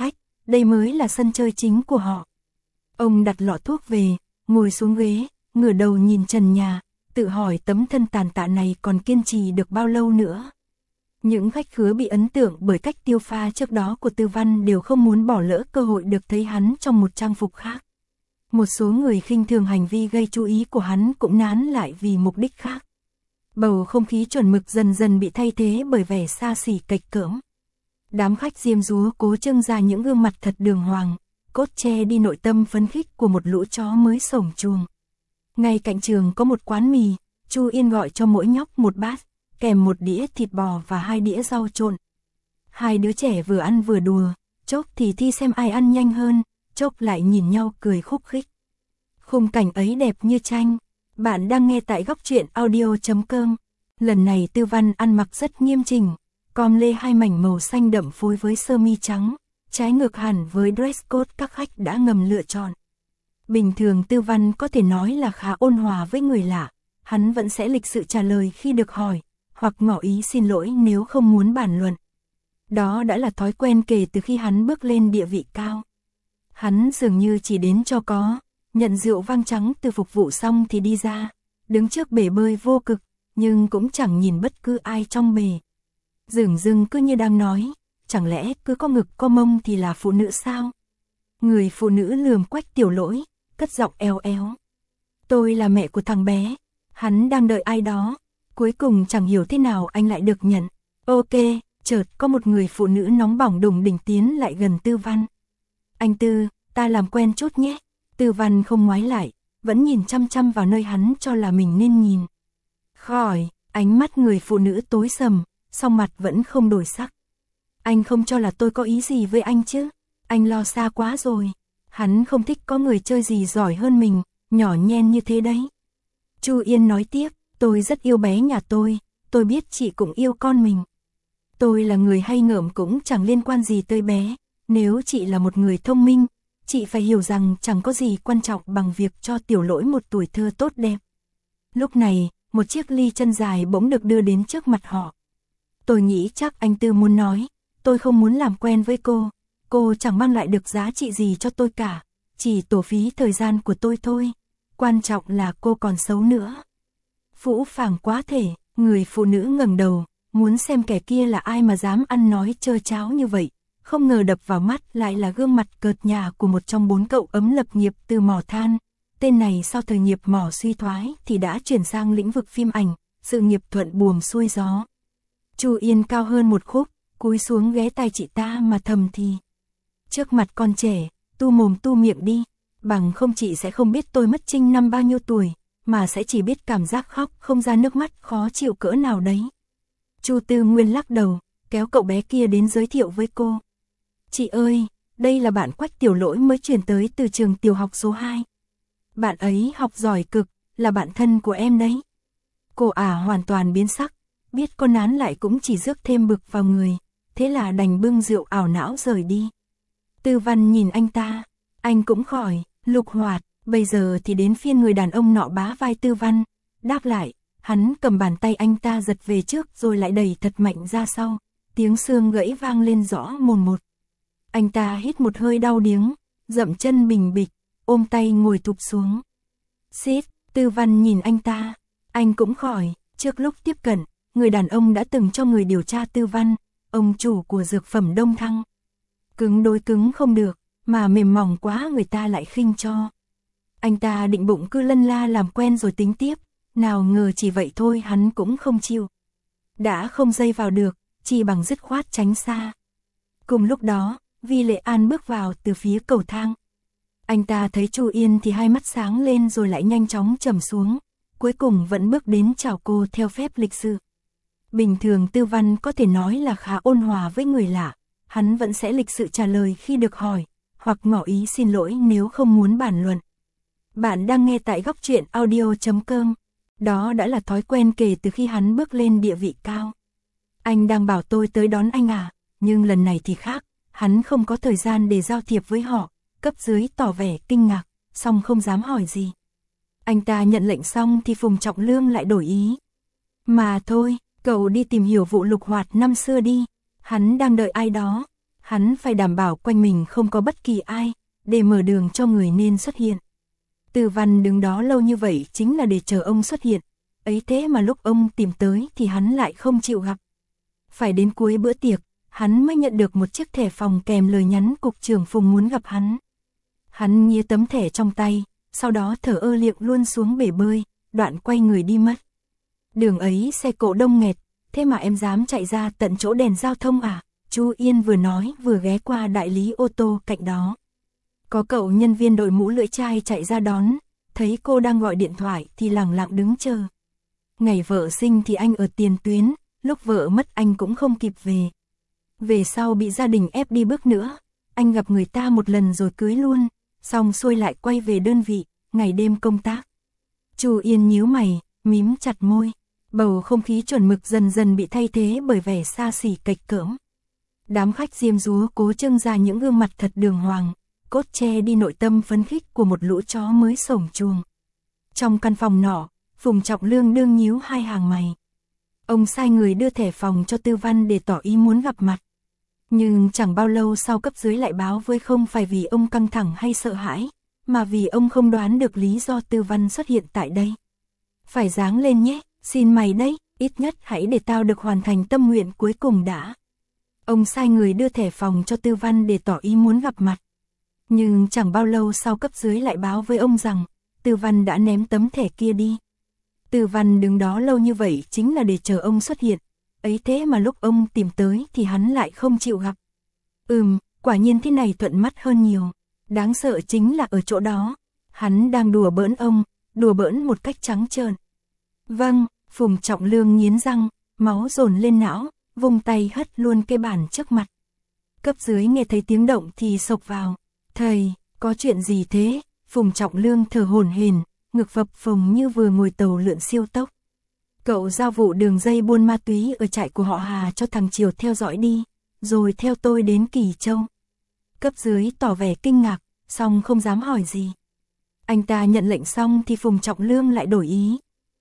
Speaker 1: đây mới là sân chơi chính của họ. Ông đặt lọ thuốc về, ngồi xuống ghế, ngửa đầu nhìn trần nhà, tự hỏi tấm thân tàn tạ này còn kiên trì được bao lâu nữa. Những khách khứa bị ấn tượng bởi cách tiêu pha trước đó của Tư Văn đều không muốn bỏ lỡ cơ hội được thấy hắn trong một trang phục khác. Một số người khinh thường hành vi gây chú ý của hắn cũng nán lại vì mục đích khác. Bầu không khí chuẩn mực dần dần bị thay thế bởi vẻ xa xỉ cạch cỡm. Đám khách diêm dúa cố trưng ra những gương mặt thật đường hoàng, cốt che đi nội tâm phấn khích của một lũ chó mới sổng chuồng. Ngay cạnh trường có một quán mì, Chu Yên gọi cho mỗi nhóc một bát, kèm một đĩa thịt bò và 2 đĩa rau trộn. Hai đứa trẻ vừa ăn vừa đùa, chốc thì thi xem ai ăn nhanh hơn, chốc lại nhìn nhau cười khúc khích. Khung cảnh ấy đẹp như tranh. Bạn đang nghe tại góc truyện audio.com. Lần này Tư Văn ăn mặc rất nghiêm chỉnh, com lê 2 mảnh màu xanh đậm phối với sơ mi trắng, trái ngược hẳn với dress code các khách đã ngầm lựa chọn. Bình thường Tư Văn có thể nói là khá ôn hòa với người lạ, hắn vẫn sẽ lịch sự trả lời khi được hỏi, hoặc ngỏ ý xin lỗi nếu không muốn bàn luận. Đó đã là thói quen kể từ khi hắn bước lên địa vị cao. Hắn dường như chỉ đến cho có, nhận rượu vang trắng từ phục vụ xong thì đi ra, đứng trước bể bơi vô cực, nhưng cũng chẳng nhìn bất cứ ai trong bể. Dửng dưng cứ như đang nói, chẳng lẽ cứ có ngực có mông thì là phụ nữ sao? Người phụ nữ lườm Quách Tiểu Lỗi, cất giọng éo éo. Tôi là mẹ của thằng bé, hắn đang đợi ai đó, cuối cùng chẳng hiểu thế nào anh lại được nhận. Ok, chợt có một người phụ nữ nóng bỏng đùng đỉnh tiến lại gần Tư Văn. Anh Tư, ta làm quen chút nhé. Tư Văn không ngoái lại, vẫn nhìn chăm chăm vào nơi hắn cho là mình nên nhìn. Khỏi, ánh mắt người phụ nữ tối sầm, song mặt vẫn không đổi sắc. Anh không cho là tôi có ý gì với anh chứ, anh lo xa quá rồi. Hắn không thích có người chơi gì giỏi hơn mình, nhỏ nhen như thế đấy. Chu Yên nói tiếp, tôi rất yêu bé nhà tôi biết chị cũng yêu con mình. Tôi là người hay ngợm cũng chẳng liên quan gì tới bé, nếu chị là một người thông minh, chị phải hiểu rằng chẳng có gì quan trọng bằng việc cho Tiểu Lỗi một tuổi thơ tốt đẹp. Lúc này, một chiếc ly chân dài bỗng được đưa đến trước mặt họ. Tôi nghĩ chắc anh Tư muốn nói, tôi không muốn làm quen với cô chẳng mang lại được giá trị gì cho tôi cả, chỉ tổ phí thời gian của tôi thôi, quan trọng là cô còn xấu nữa. Phũ phàng quá thể, người phụ nữ ngẩng đầu, muốn xem kẻ kia là ai mà dám ăn nói trơ tráo như vậy. Không ngờ đập vào mắt lại là gương mặt cợt nhả của một trong 4 cậu ấm lập nghiệp từ mỏ than. Tên này sau thời nghiệp mỏ suy thoái thì đã chuyển sang lĩnh vực phim ảnh, sự nghiệp thuận buồm xuôi gió. Chu Yên cao hơn một khúc, cúi xuống ghé tai chị ta mà thầm thì. Trước mặt con trẻ, tu mồm tu miệng đi, bằng không chị sẽ không biết tôi mất trinh năm bao nhiêu tuổi, mà sẽ chỉ biết cảm giác khóc không ra nước mắt khó chịu cỡ nào đấy. Chu Tư Nguyên lắc đầu, kéo cậu bé kia đến giới thiệu với cô. Chị ơi, đây là bạn Quách Tiểu Lỗi mới chuyển tới từ trường tiểu học số 2. Bạn ấy học giỏi cực, là bạn thân của em đấy. Cô hoàn toàn biến sắc, biết con nán lại cũng chỉ rước thêm bực vào người, thế là đành bưng rượu ảo não rời đi. Tư Văn nhìn anh ta, anh cũng khỏi, lục hoạt, bây giờ thì đến phiên người đàn ông nọ bá vai Tư Văn, đáp lại, hắn cầm bàn tay anh ta giật về trước rồi lại đẩy thật mạnh ra sau, tiếng xương gãy vang lên rõ mồn một. Anh ta hít một hơi đau điếng, dậm chân bình bịch, ôm tay ngồi thụp xuống. Xít, Tư Văn nhìn anh ta, anh cũng khỏi, trước lúc tiếp cận, người đàn ông đã từng cho người điều tra Tư Văn, ông chủ của dược phẩm Đông Thăng. Cứng đối cứng không được, mà mềm mỏng quá người ta lại khinh cho. Anh ta định bụng cứ lân la làm quen rồi tính tiếp, nào ngờ chỉ vậy thôi hắn cũng không chịu. Đã không dây vào được, chỉ bằng dứt khoát tránh xa. Cùng lúc đó, Vi Lệ An bước vào từ phía cầu thang. Anh ta thấy Chu Yên thì hai mắt sáng lên rồi lại nhanh chóng trầm xuống, cuối cùng vẫn bước đến chào cô theo phép lịch sự. Bình thường Tư Văn có thể nói là khá ôn hòa với người lạ, hắn vẫn sẽ lịch sự trả lời khi được hỏi, hoặc ngỏ ý xin lỗi nếu không muốn bàn luận. Bạn đang nghe tại góc truyện audio.com. Đó đã là thói quen kể từ khi hắn bước lên địa vị cao. Anh đang bảo tôi tới đón anh à, nhưng lần này thì khác, hắn không có thời gian để giao thiệp với họ, cấp dưới tỏ vẻ kinh ngạc, song không dám hỏi gì. Anh ta nhận lệnh xong thì Phùng Trọng Lương lại đổi ý. Mà thôi, cậu đi tìm hiểu vụ lục hoạt năm xưa đi, hắn đang đợi ai đó. Hắn phải đảm bảo quanh mình không có bất kỳ ai, để mở đường cho người nên xuất hiện. Từ Văn đứng đó lâu như vậy chính là để chờ ông xuất hiện, ấy thế mà lúc ông tìm tới thì hắn lại không chịu gặp. Phải đến cuối bữa tiệc, hắn mới nhận được một chiếc thẻ phòng kèm lời nhắn cục trưởng Phùng muốn gặp hắn. Hắn nghía tấm thẻ trong tay, sau đó thở ơ liệng luôn xuống bể bơi, đoạn quay người đi mất. Đường ấy xe cộ đông nghẹt, thế mà em dám chạy ra tận chỗ đèn giao thông à? Chu Yên vừa nói vừa ghé qua đại lý ô tô cạnh đó. Có cậu nhân viên đội mũ lưỡi chai chạy ra đón, thấy cô đang gọi điện thoại thì lẳng lặng đứng chờ. Ngày vợ sinh thì anh ở tiền tuyến, lúc vợ mất anh cũng không kịp về. Về sau bị gia đình ép đi bước nữa, anh gặp người ta một lần rồi cưới luôn, xong xuôi lại quay về đơn vị, ngày đêm công tác. Chu Yên nhíu mày, mím chặt môi, bầu không khí chuẩn mực dần dần bị thay thế bởi vẻ xa xỉ cạch cỡm. Đám khách diêm dúa cố trưng ra những gương mặt thật đường hoàng, cốt che đi nội tâm phấn khích của một lũ chó mới sổng chuồng. Trong căn phòng nọ, Phùng Trọng Lương đương nhíu hai hàng mày. Ông sai người đưa thẻ phòng cho Tư Văn để tỏ ý muốn gặp mặt. Nhưng chẳng bao lâu sau cấp dưới lại báo với không phải vì ông căng thẳng hay sợ hãi, mà vì ông không đoán được lý do Tư Văn xuất hiện tại đây. Phải dáng lên nhé, xin mày đấy, ít nhất hãy để tao được hoàn thành tâm nguyện cuối cùng đã. Ông sai người đưa thẻ phòng cho Tư Văn để tỏ ý muốn gặp mặt. Nhưng chẳng bao lâu sau cấp dưới lại báo với ông rằng, Tư Văn đã ném tấm thẻ kia đi. Tư Văn đứng đó lâu như vậy chính là để chờ ông xuất hiện, ấy thế mà lúc ông tìm tới thì hắn lại không chịu gặp. Quả nhiên thế này thuận mắt hơn nhiều. Đáng sợ chính là ở chỗ đó, hắn đang đùa bỡn ông, đùa bỡn một cách trắng trợn. Vâng, Phùng Trọng Lương nghiến răng, máu dồn lên não, vùng tay hất luôn cái bàn trước mặt. Cấp dưới nghe thấy tiếng động thì xộc vào. Thầy, có chuyện gì thế? Phùng Trọng Lương thở hổn hển, ngực phập phồng như vừa ngồi tàu lượn siêu tốc. Cậu giao vụ đường dây buôn ma túy ở trại của họ Hà cho thằng Triều theo dõi đi, rồi theo tôi đến Kỳ Châu. Cấp dưới tỏ vẻ kinh ngạc, song không dám hỏi gì. Anh ta nhận lệnh xong thì Phùng Trọng Lương lại đổi ý.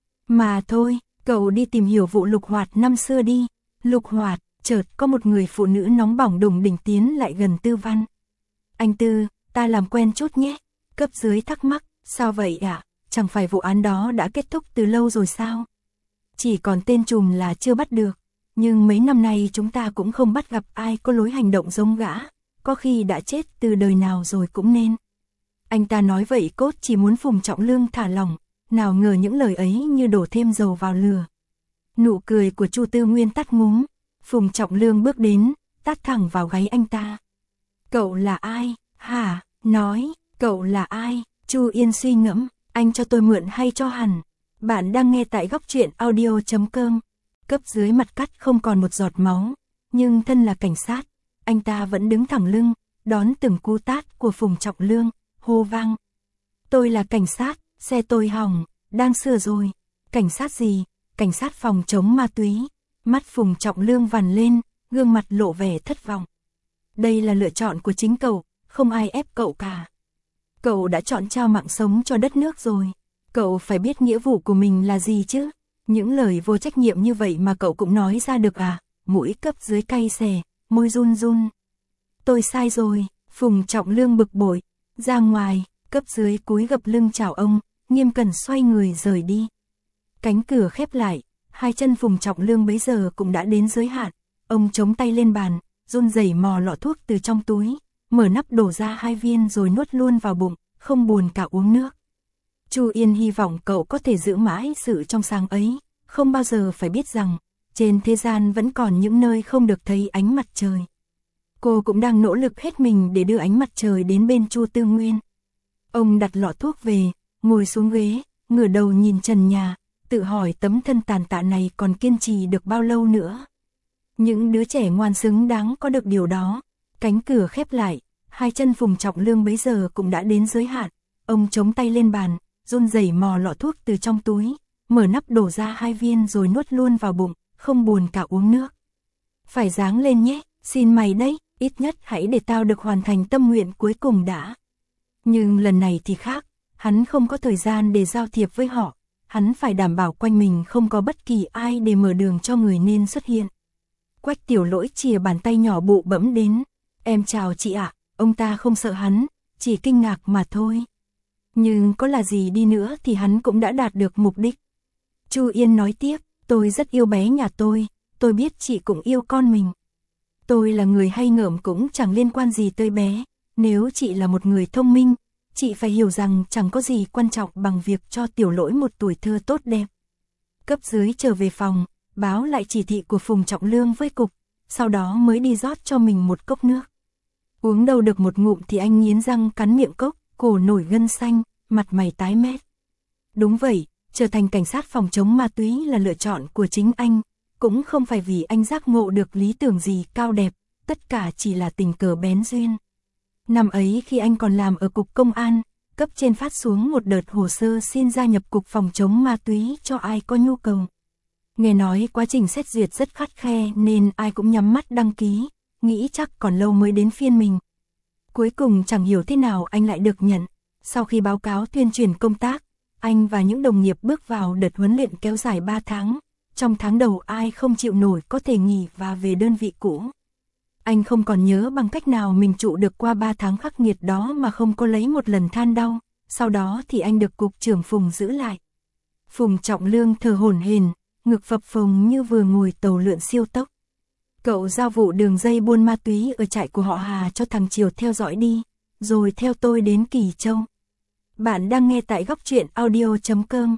Speaker 1: Mà thôi, cậu đi tìm hiểu vụ Lục Hoạt năm xưa đi. Lục Hoạt, chợt có một người phụ nữ nóng bỏng đùng đỉnh tiến lại gần Tư Văn. Anh Tư, ta làm quen chút nhé. Cấp dưới thắc mắc, sao vậy ạ? Chẳng phải vụ án đó đã kết thúc từ lâu rồi sao? Chỉ còn tên trùm là chưa bắt được, nhưng mấy năm nay chúng ta cũng không bắt gặp ai có lối hành động giống gã, có khi đã chết từ đời nào rồi cũng nên. Anh ta nói vậy cốt chỉ muốn Phùng Trọng Lương thả lỏng, nào ngờ những lời ấy như đổ thêm dầu vào lửa. Nụ cười của Chu Tư Nguyên tắt ngúm, Phùng Trọng Lương bước đến, tát thẳng vào gáy anh ta. Cậu là ai? Hả? Nói, cậu là ai? Chu Yên suy ngẫm, anh cho tôi mượn hay cho hẳn? Bạn đang nghe tại góc truyện audio.com. Cấp dưới mặt cắt không còn một giọt máu, nhưng thân là cảnh sát, anh ta vẫn đứng thẳng lưng, đón từng cú tát của Phùng Trọng Lương, hô vang. Tôi là cảnh sát, xe tôi hỏng, đang sửa rồi. Cảnh sát gì? Cảnh sát phòng chống ma túy. Mắt Phùng Trọng Lương vằn lên, gương mặt lộ vẻ thất vọng. Đây là lựa chọn của chính cậu, không ai ép cậu cả. Cậu đã chọn trao mạng sống cho đất nước rồi. Cậu phải biết nghĩa vụ của mình là gì chứ. Những lời vô trách nhiệm như vậy mà cậu cũng nói ra được à? Mũi cấp dưới cay xè, môi run run. Tôi sai rồi. Phùng Trọng Lương bực bội. Ra ngoài, cấp dưới cúi gập lưng chào ông, nghiêm cẩn xoay người rời đi. Cánh cửa khép lại, hai chân Phùng Trọng Lương bấy giờ cũng đã đến giới hạn. Ông chống tay lên bàn, run rẩy mò lọ thuốc từ trong túi, mở nắp đổ ra 2 viên rồi nuốt luôn vào bụng, không buồn cả uống nước. Chu Yên hy vọng cậu có thể giữ mãi sự trong sáng ấy, không bao giờ phải biết rằng, trên thế gian vẫn còn những nơi không được thấy ánh mặt trời. Cô cũng đang nỗ lực hết mình để đưa ánh mặt trời đến bên Chu Tư Nguyên. Ông đặt lọ thuốc về, ngồi xuống ghế, ngửa đầu nhìn trần nhà, tự hỏi tấm thân tàn tạ này còn kiên trì được bao lâu nữa. Những đứa trẻ ngoan xứng đáng có được điều đó. Cánh cửa khép lại, hai chân Phùng Trọng Lương bấy giờ cũng đã đến giới hạn. Ông chống tay lên bàn, run rẩy mò lọ thuốc từ trong túi, mở nắp đổ ra 2 viên rồi nuốt luôn vào bụng, không buồn cả uống nước. Phải dáng lên nhé, xin mày đấy, ít nhất hãy để tao được hoàn thành tâm nguyện cuối cùng đã. Nhưng lần này thì khác, hắn không có thời gian để giao thiệp với họ, hắn phải đảm bảo quanh mình không có bất kỳ ai để mở đường cho người nên xuất hiện. Quách Tiểu Lỗi chìa bàn tay nhỏ bụ bẫm đến, Em chào chị ạ, ông ta không sợ hắn, chỉ kinh ngạc mà thôi. Nhưng có là gì đi nữa thì hắn cũng đã đạt được mục đích. Chu Yên nói tiếp, tôi rất yêu bé nhà tôi biết chị cũng yêu con mình. Tôi là người hay ngợm cũng chẳng liên quan gì tới bé, nếu chị là một người thông minh, chị phải hiểu rằng chẳng có gì quan trọng bằng việc cho Tiểu Lỗi một tuổi thơ tốt đẹp. Cấp dưới trở về phòng, báo lại chỉ thị của Phùng Trọng Lương với cục, sau đó mới đi rót cho mình một cốc nước. Uống đâu được một ngụm thì anh nghiến răng cắn miệng cốc, cổ nổi gân xanh, mặt mày tái mét. Đúng vậy, trở thành cảnh sát phòng chống ma túy là lựa chọn của chính anh, cũng không phải vì anh giác ngộ được lý tưởng gì cao đẹp, tất cả chỉ là tình cờ bén duyên. Năm ấy khi anh còn làm ở cục công an, cấp trên phát xuống một đợt hồ sơ xin gia nhập cục phòng chống ma túy cho ai có nhu cầu. Nghe nói quá trình xét duyệt rất khắt khe nên ai cũng nhắm mắt đăng ký, nghĩ chắc còn lâu mới đến phiên mình. Cuối cùng chẳng hiểu thế nào anh lại được nhận. Sau khi báo cáo tuyên truyền công tác, anh và những đồng nghiệp bước vào đợt huấn luyện kéo dài 3 tháng. Trong tháng đầu ai không chịu nổi có thể nghỉ và về đơn vị cũ. Anh không còn nhớ bằng cách nào mình trụ được qua 3 tháng khắc nghiệt đó mà không có lấy một lần than đau. Sau đó thì anh được cục trưởng Phùng giữ lại. Phùng Trọng Lương thở hổn hển, ngực phập phồng như vừa ngồi tàu lượn siêu tốc. Cậu giao vụ đường dây buôn ma túy ở trại của họ Hà cho thằng Triều theo dõi đi, rồi theo tôi đến Kỳ Châu. Bạn đang nghe tại góc truyện audio.com.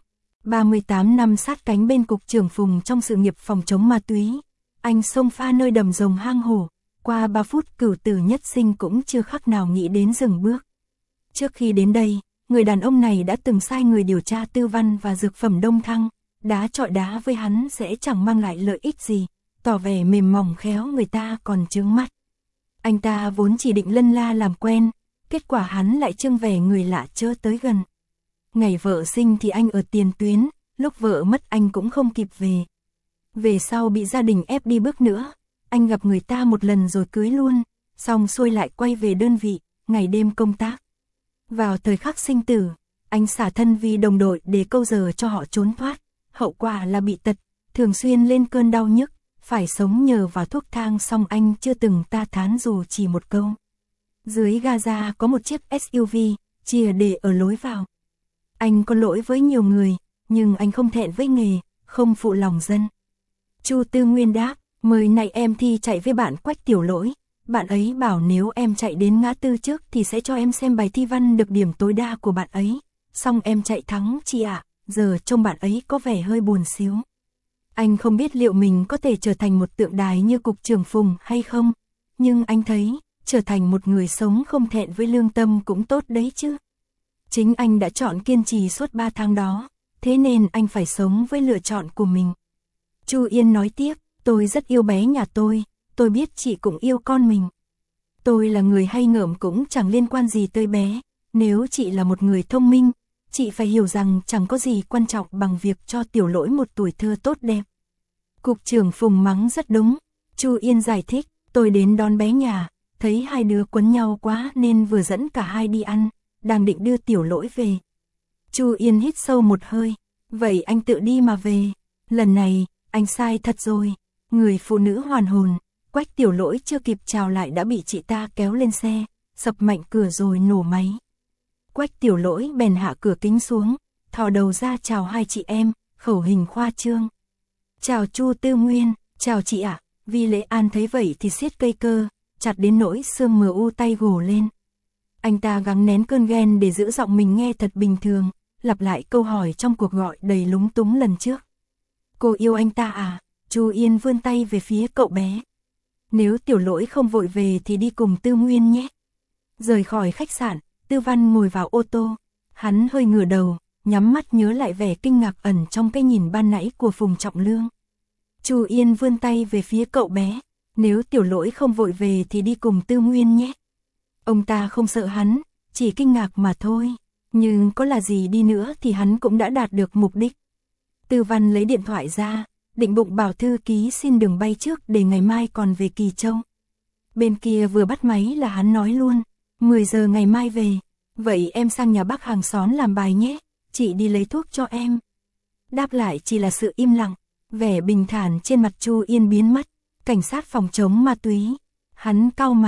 Speaker 1: 38 năm sát cánh bên cục trưởng Phùng trong sự nghiệp phòng chống ma túy. Anh xông pha nơi đầm rồng hang hổ, qua 3 phút cửu tử nhất sinh cũng chưa khắc nào nghĩ đến dừng bước. Trước khi đến đây, người đàn ông này đã từng sai người điều tra Tư Văn và dược phẩm Đông Thăng, đá chọi đá với hắn sẽ chẳng mang lại lợi ích gì, tỏ vẻ mềm mỏng khéo người ta còn chướng mắt. Anh ta vốn chỉ định lân la làm quen, kết quả hắn lại trưng vẻ người lạ chớ tới gần. Ngày vợ sinh thì anh ở tiền tuyến, lúc vợ mất anh cũng không kịp về. Về sau bị gia đình ép đi bước nữa, anh gặp người ta một lần rồi cưới luôn, xong xuôi lại quay về đơn vị, ngày đêm công tác. Vào thời khắc sinh tử, anh xả thân vì đồng đội để câu giờ cho họ trốn thoát, hậu quả là bị tật, thường xuyên lên cơn đau nhức, phải sống nhờ vào thuốc thang song anh chưa từng ta thán dù chỉ một câu. Dưới Gaza có một chiếc SUV, chìa để ở lối vào. Anh có lỗi với nhiều người, nhưng anh không thẹn với nghề, không phụ lòng dân. Chu Tư Nguyên đáp, mới này em thi chạy với bạn Quách Tiểu Lỗi. Bạn ấy bảo nếu em chạy đến ngã tư trước thì sẽ cho em xem bài thi văn được điểm tối đa của bạn ấy. Xong em chạy thắng chị ạ, giờ trông bạn ấy có vẻ hơi buồn xíu. Anh không biết liệu mình có thể trở thành một tượng đài như cục trưởng Phùng hay không, nhưng anh thấy, trở thành một người sống không thẹn với lương tâm cũng tốt đấy chứ. Chính anh đã chọn kiên trì suốt 3 tháng đó, thế nên anh phải sống với lựa chọn của mình. Chu Yên nói tiếp, tôi rất yêu bé nhà tôi biết chị cũng yêu con mình. Tôi là người hay ngợm cũng chẳng liên quan gì tới bé, nếu chị là một người thông minh, chị phải hiểu rằng chẳng có gì quan trọng bằng việc cho Tiểu Lỗi một tuổi thơ tốt đẹp. Cục trưởng Phùng mắng rất đúng, Chu Yên giải thích, tôi đến đón bé nhà, thấy hai đứa quấn nhau quá nên vừa dẫn cả hai đi ăn, đang định đưa Tiểu Lỗi về. Chu Yên hít sâu một hơi, vậy anh tự đi mà về, lần này, anh sai thật rồi. Người phụ nữ hoàn hồn, Quách Tiểu Lỗi chưa kịp chào lại đã bị chị ta kéo lên xe, sập mạnh cửa rồi nổ máy. Quách Tiểu Lỗi bèn hạ cửa kính xuống, thò đầu ra chào hai chị em, khẩu hình khoa trương. Chào Chu Tư Nguyên, chào chị ạ. Vi Lễ An thấy vậy thì siết cây cơ, chặt đến nỗi xương mờ u tay gồ lên. Anh ta gắng nén cơn ghen để giữ giọng mình nghe thật bình thường, lặp lại câu hỏi trong cuộc gọi đầy lúng túng lần trước. Cô yêu anh ta à? Chu Yên vươn tay về phía cậu bé. Nếu Tiểu Lỗi không vội về thì đi cùng Tư Nguyên nhé. Rời khỏi khách sạn, Tư Văn ngồi vào ô tô. Hắn hơi ngửa đầu, nhắm mắt nhớ lại vẻ kinh ngạc ẩn trong cái nhìn ban nãy của Phùng Trọng Lương. Chu Yên vươn tay về phía cậu bé. Nếu Tiểu Lỗi không vội về thì đi cùng Tư Nguyên nhé. Ông ta không sợ hắn, chỉ kinh ngạc mà thôi. Nhưng có là gì đi nữa thì hắn cũng đã đạt được mục đích. Tư Văn lấy điện thoại ra, định bụng bảo thư ký xin đường bay trước để ngày mai còn về Kỳ Châu. Bên kia vừa bắt máy là hắn nói luôn, 10 giờ ngày mai về, vậy em sang nhà bác hàng xóm làm bài nhé, chị đi lấy thuốc cho em. Đáp lại chỉ là sự im lặng, vẻ bình thản trên mặt Chu Yên biến mất, cảnh sát phòng chống ma túy. Hắn cau mày,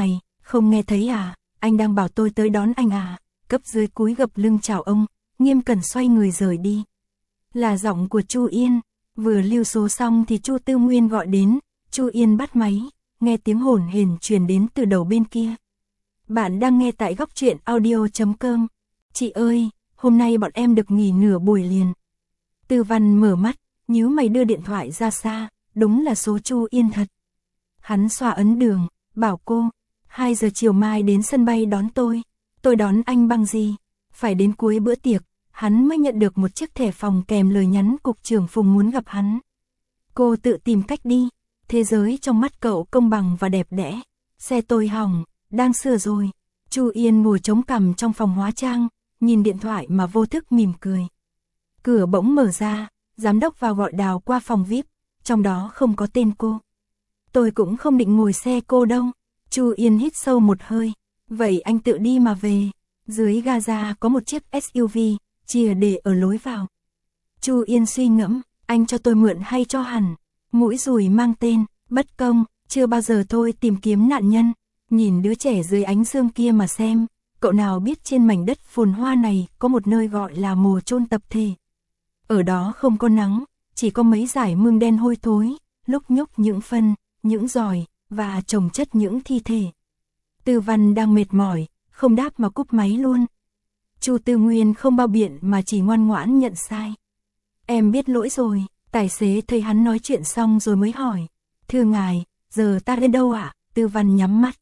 Speaker 1: Không nghe thấy à, anh đang bảo tôi tới đón anh à, cấp dưới cúi gập lưng chào ông, nghiêm cẩn xoay người rời đi. Là giọng của Chu Yên, vừa lưu số xong thì Chu Tư Nguyên gọi đến, Chu Yên bắt máy, nghe tiếng hổn hển truyền đến từ đầu bên kia. Bạn đang nghe tại góc truyện audio.com. Chị ơi, hôm nay bọn em được nghỉ nửa buổi liền. Tư Văn mở mắt, nhíu mày đưa điện thoại ra xa, đúng là số Chu Yên thật. Hắn xoa ấn đường, bảo cô, 2 giờ chiều mai đến sân bay đón tôi đón anh bằng gì? Phải đến cuối bữa tiệc, hắn mới nhận được một chiếc thẻ phòng kèm lời nhắn cục trưởng Phùng muốn gặp hắn. Cô tự tìm cách đi, thế giới trong mắt cậu công bằng và đẹp đẽ. Xe tôi hỏng, đang sửa rồi. Chu Yên ngồi chống cằm trong phòng hóa trang, nhìn điện thoại mà vô thức mỉm cười. Cửa bỗng mở ra, giám đốc vào gọi Đào qua phòng VIP, trong đó không có tên cô. Tôi cũng không định ngồi xe cô đâu. Chu Yên hít sâu một hơi, vậy anh tự đi mà về. Dưới Gaza có một chiếc SUV, chìa để ở lối vào. Chu Yên suy ngẫm, anh cho tôi mượn hay cho hẳn. Mũi dùi mang tên, bất công, chưa bao giờ tôi tìm kiếm nạn nhân. Nhìn đứa trẻ dưới ánh sương kia mà xem, cậu nào biết trên mảnh đất phồn hoa này có một nơi gọi là mồ chôn tập thể. Ở đó không có nắng, chỉ có mấy dải mương đen hôi thối, lúc nhúc những phân, những giòi, và chồng chất những thi thể. Tư Văn đang mệt mỏi, không đáp mà cúp máy luôn. Chu Tư Nguyên không bao biện mà chỉ ngoan ngoãn nhận sai. Em biết lỗi rồi, tài xế thấy hắn nói chuyện xong rồi mới hỏi. Thưa ngài, giờ ta đến đâu ạ? Tư Văn nhắm mắt.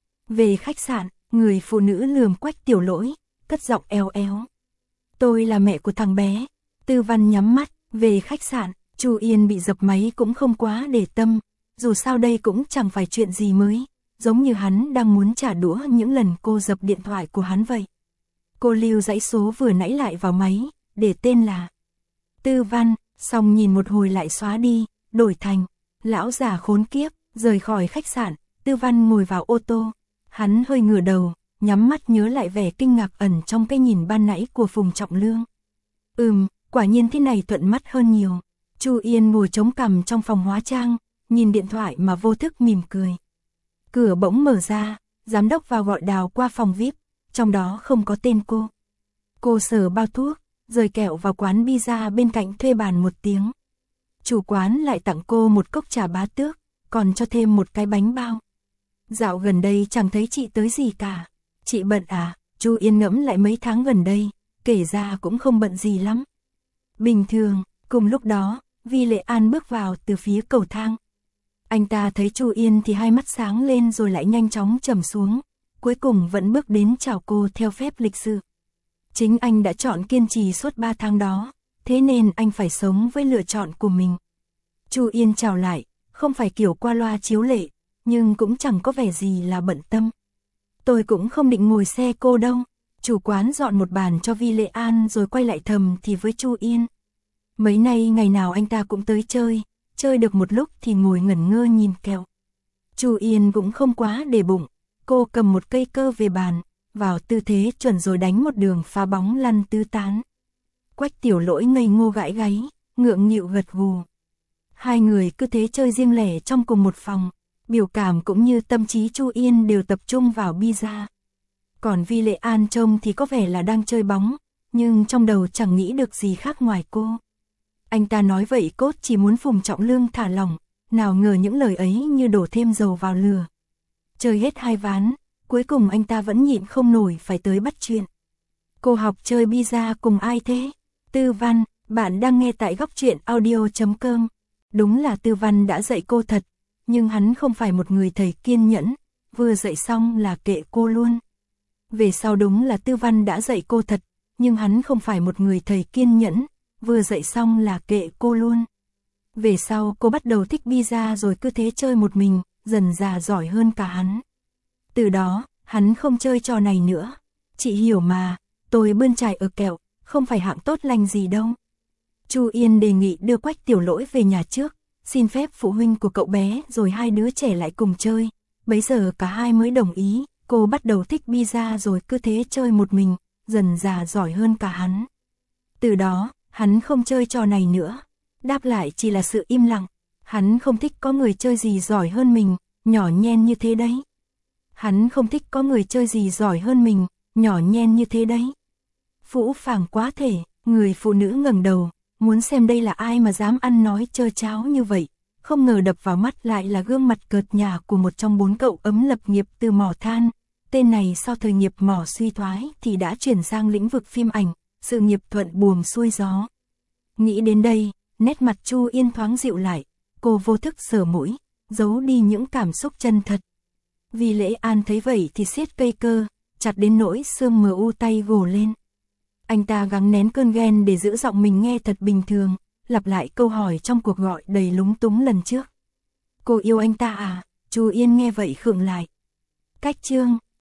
Speaker 1: Về khách sạn, người phụ nữ lườm Quách Tiểu Lỗi, cất giọng eo éo. Tôi là mẹ của thằng bé. Tư Văn nhắm mắt, về khách sạn. Chu Yên bị dập máy cũng không quá để tâm. Dù sao đây cũng chẳng phải chuyện gì mới, giống như hắn đang muốn trả đũa những lần cô dập điện thoại của hắn vậy. Cô lưu dãy số vừa nãy lại vào máy, để tên là Tư Văn, xong nhìn một hồi lại xóa đi, đổi thành lão già khốn kiếp, rời khỏi khách sạn. Tư Văn ngồi vào ô tô, hắn hơi ngửa đầu, nhắm mắt nhớ lại vẻ kinh ngạc ẩn trong cái nhìn ban nãy của Phùng Trọng Lương. Quả nhiên thế này thuận mắt hơn nhiều. Chu Yên ngồi chống cằm trong phòng hóa trang, nhìn điện thoại mà vô thức mỉm cười. Cửa bỗng mở ra, giám đốc vào gọi Đào qua phòng VIP, trong đó không có tên cô. Cô sờ bao thuốc, rời kẹo vào quán pizza bên cạnh thuê bàn một tiếng. Chủ quán lại tặng cô một cốc trà Bá Tước, còn cho thêm một cái bánh bao. Dạo gần đây chẳng thấy chị tới gì cả. Chị bận à? Chu Yên ngẫm lại mấy tháng gần đây, kể ra cũng không bận gì lắm. Bình thường. Cùng lúc đó, Vi Lệ An bước vào từ phía cầu thang. Anh ta thấy Chu Yên thì hai mắt sáng lên rồi lại nhanh chóng trầm xuống, cuối cùng vẫn bước đến chào cô theo phép lịch sự. Chính anh đã chọn kiên trì suốt 3 tháng đó, thế nên anh phải sống với lựa chọn của mình. Chu Yên chào lại, không phải kiểu qua loa chiếu lệ, nhưng cũng chẳng có vẻ gì là bận tâm. Tôi cũng không định ngồi xe cô đâu. Chủ quán dọn một bàn cho Vi Lệ An rồi quay lại thầm thì với Chu Yên. Mấy nay ngày nào anh ta cũng tới chơi được một lúc thì ngồi ngẩn ngơ nhìn kẹo. Chu Yên cũng không quá để bụng, cô cầm một cây cơ về bàn, vào tư thế chuẩn rồi đánh một đường phá bóng lăn tứ tán. Quách Tiểu Lỗi ngây ngô gãi gáy, ngượng nghịu gật gù. Hai người cứ thế chơi riêng lẻ trong cùng một phòng, biểu cảm cũng như tâm trí Chu Yên đều tập trung vào pizza. Còn Vi Lệ An trông thì có vẻ là đang chơi bóng, nhưng trong đầu chẳng nghĩ được gì khác ngoài cô. Anh ta nói vậy cốt chỉ muốn Phùng Trọng Lương thả lỏng, nào ngờ những lời ấy như đổ thêm dầu vào lửa. Chơi hết 2 ván, cuối cùng anh ta vẫn nhịn không nổi phải tới bắt chuyện. Cô học chơi pizza cùng ai thế? Tư Văn, bạn đang nghe tại góc truyện audio.com. Đúng là Tư Văn đã dạy cô thật, nhưng hắn không phải một người thầy kiên nhẫn, vừa dạy xong là kệ cô luôn. Về sau đúng là Tư Văn đã dạy cô thật, nhưng hắn không phải một người thầy kiên nhẫn, vừa dạy xong là kệ cô luôn. Về sau cô bắt đầu thích pizza rồi cứ thế chơi một mình, dần dà giỏi hơn cả hắn. Từ đó, hắn không chơi trò này nữa. Chị hiểu mà, tôi bươn chải ở kẹo, không phải hạng tốt lành gì đâu. Chu Yên đề nghị đưa Quách Tiểu Lỗi về nhà trước, xin phép phụ huynh của cậu bé rồi hai đứa trẻ lại cùng chơi. Bấy giờ cả hai mới đồng ý, cô bắt đầu thích pizza rồi cứ thế chơi một mình, dần dà giỏi hơn cả hắn. Từ đó, hắn không chơi trò này nữa. Đáp lại chỉ là sự im lặng. Hắn không thích có người chơi gì giỏi hơn mình, nhỏ nhen như thế đấy. Hắn không thích có người chơi gì giỏi hơn mình, nhỏ nhen như thế đấy. Phũ phàng quá thể, người phụ nữ ngẩng đầu, muốn xem đây là ai mà dám ăn nói trơ tráo như vậy. Không ngờ đập vào mắt lại là gương mặt cợt nhả của một trong 4 cậu ấm lập nghiệp từ mỏ than. Tên này sau thời nghiệp mỏ suy thoái thì đã chuyển sang lĩnh vực phim ảnh, sự nghiệp thuận buồm xuôi gió. Nghĩ đến đây, nét mặt Chu Yên thoáng dịu lại, cô vô thức sờ mũi, giấu đi những cảm xúc chân thật. Vì Lễ An thấy vậy thì siết cây cơ, chặt đến nỗi xương mờ u tay gồ lên. Anh ta gắng nén cơn ghen để giữ giọng mình nghe thật bình thường, lặp lại câu hỏi trong cuộc gọi đầy lúng túng lần trước. Cô yêu anh ta à? Chu Yên nghe vậy khựng lại. Cách chương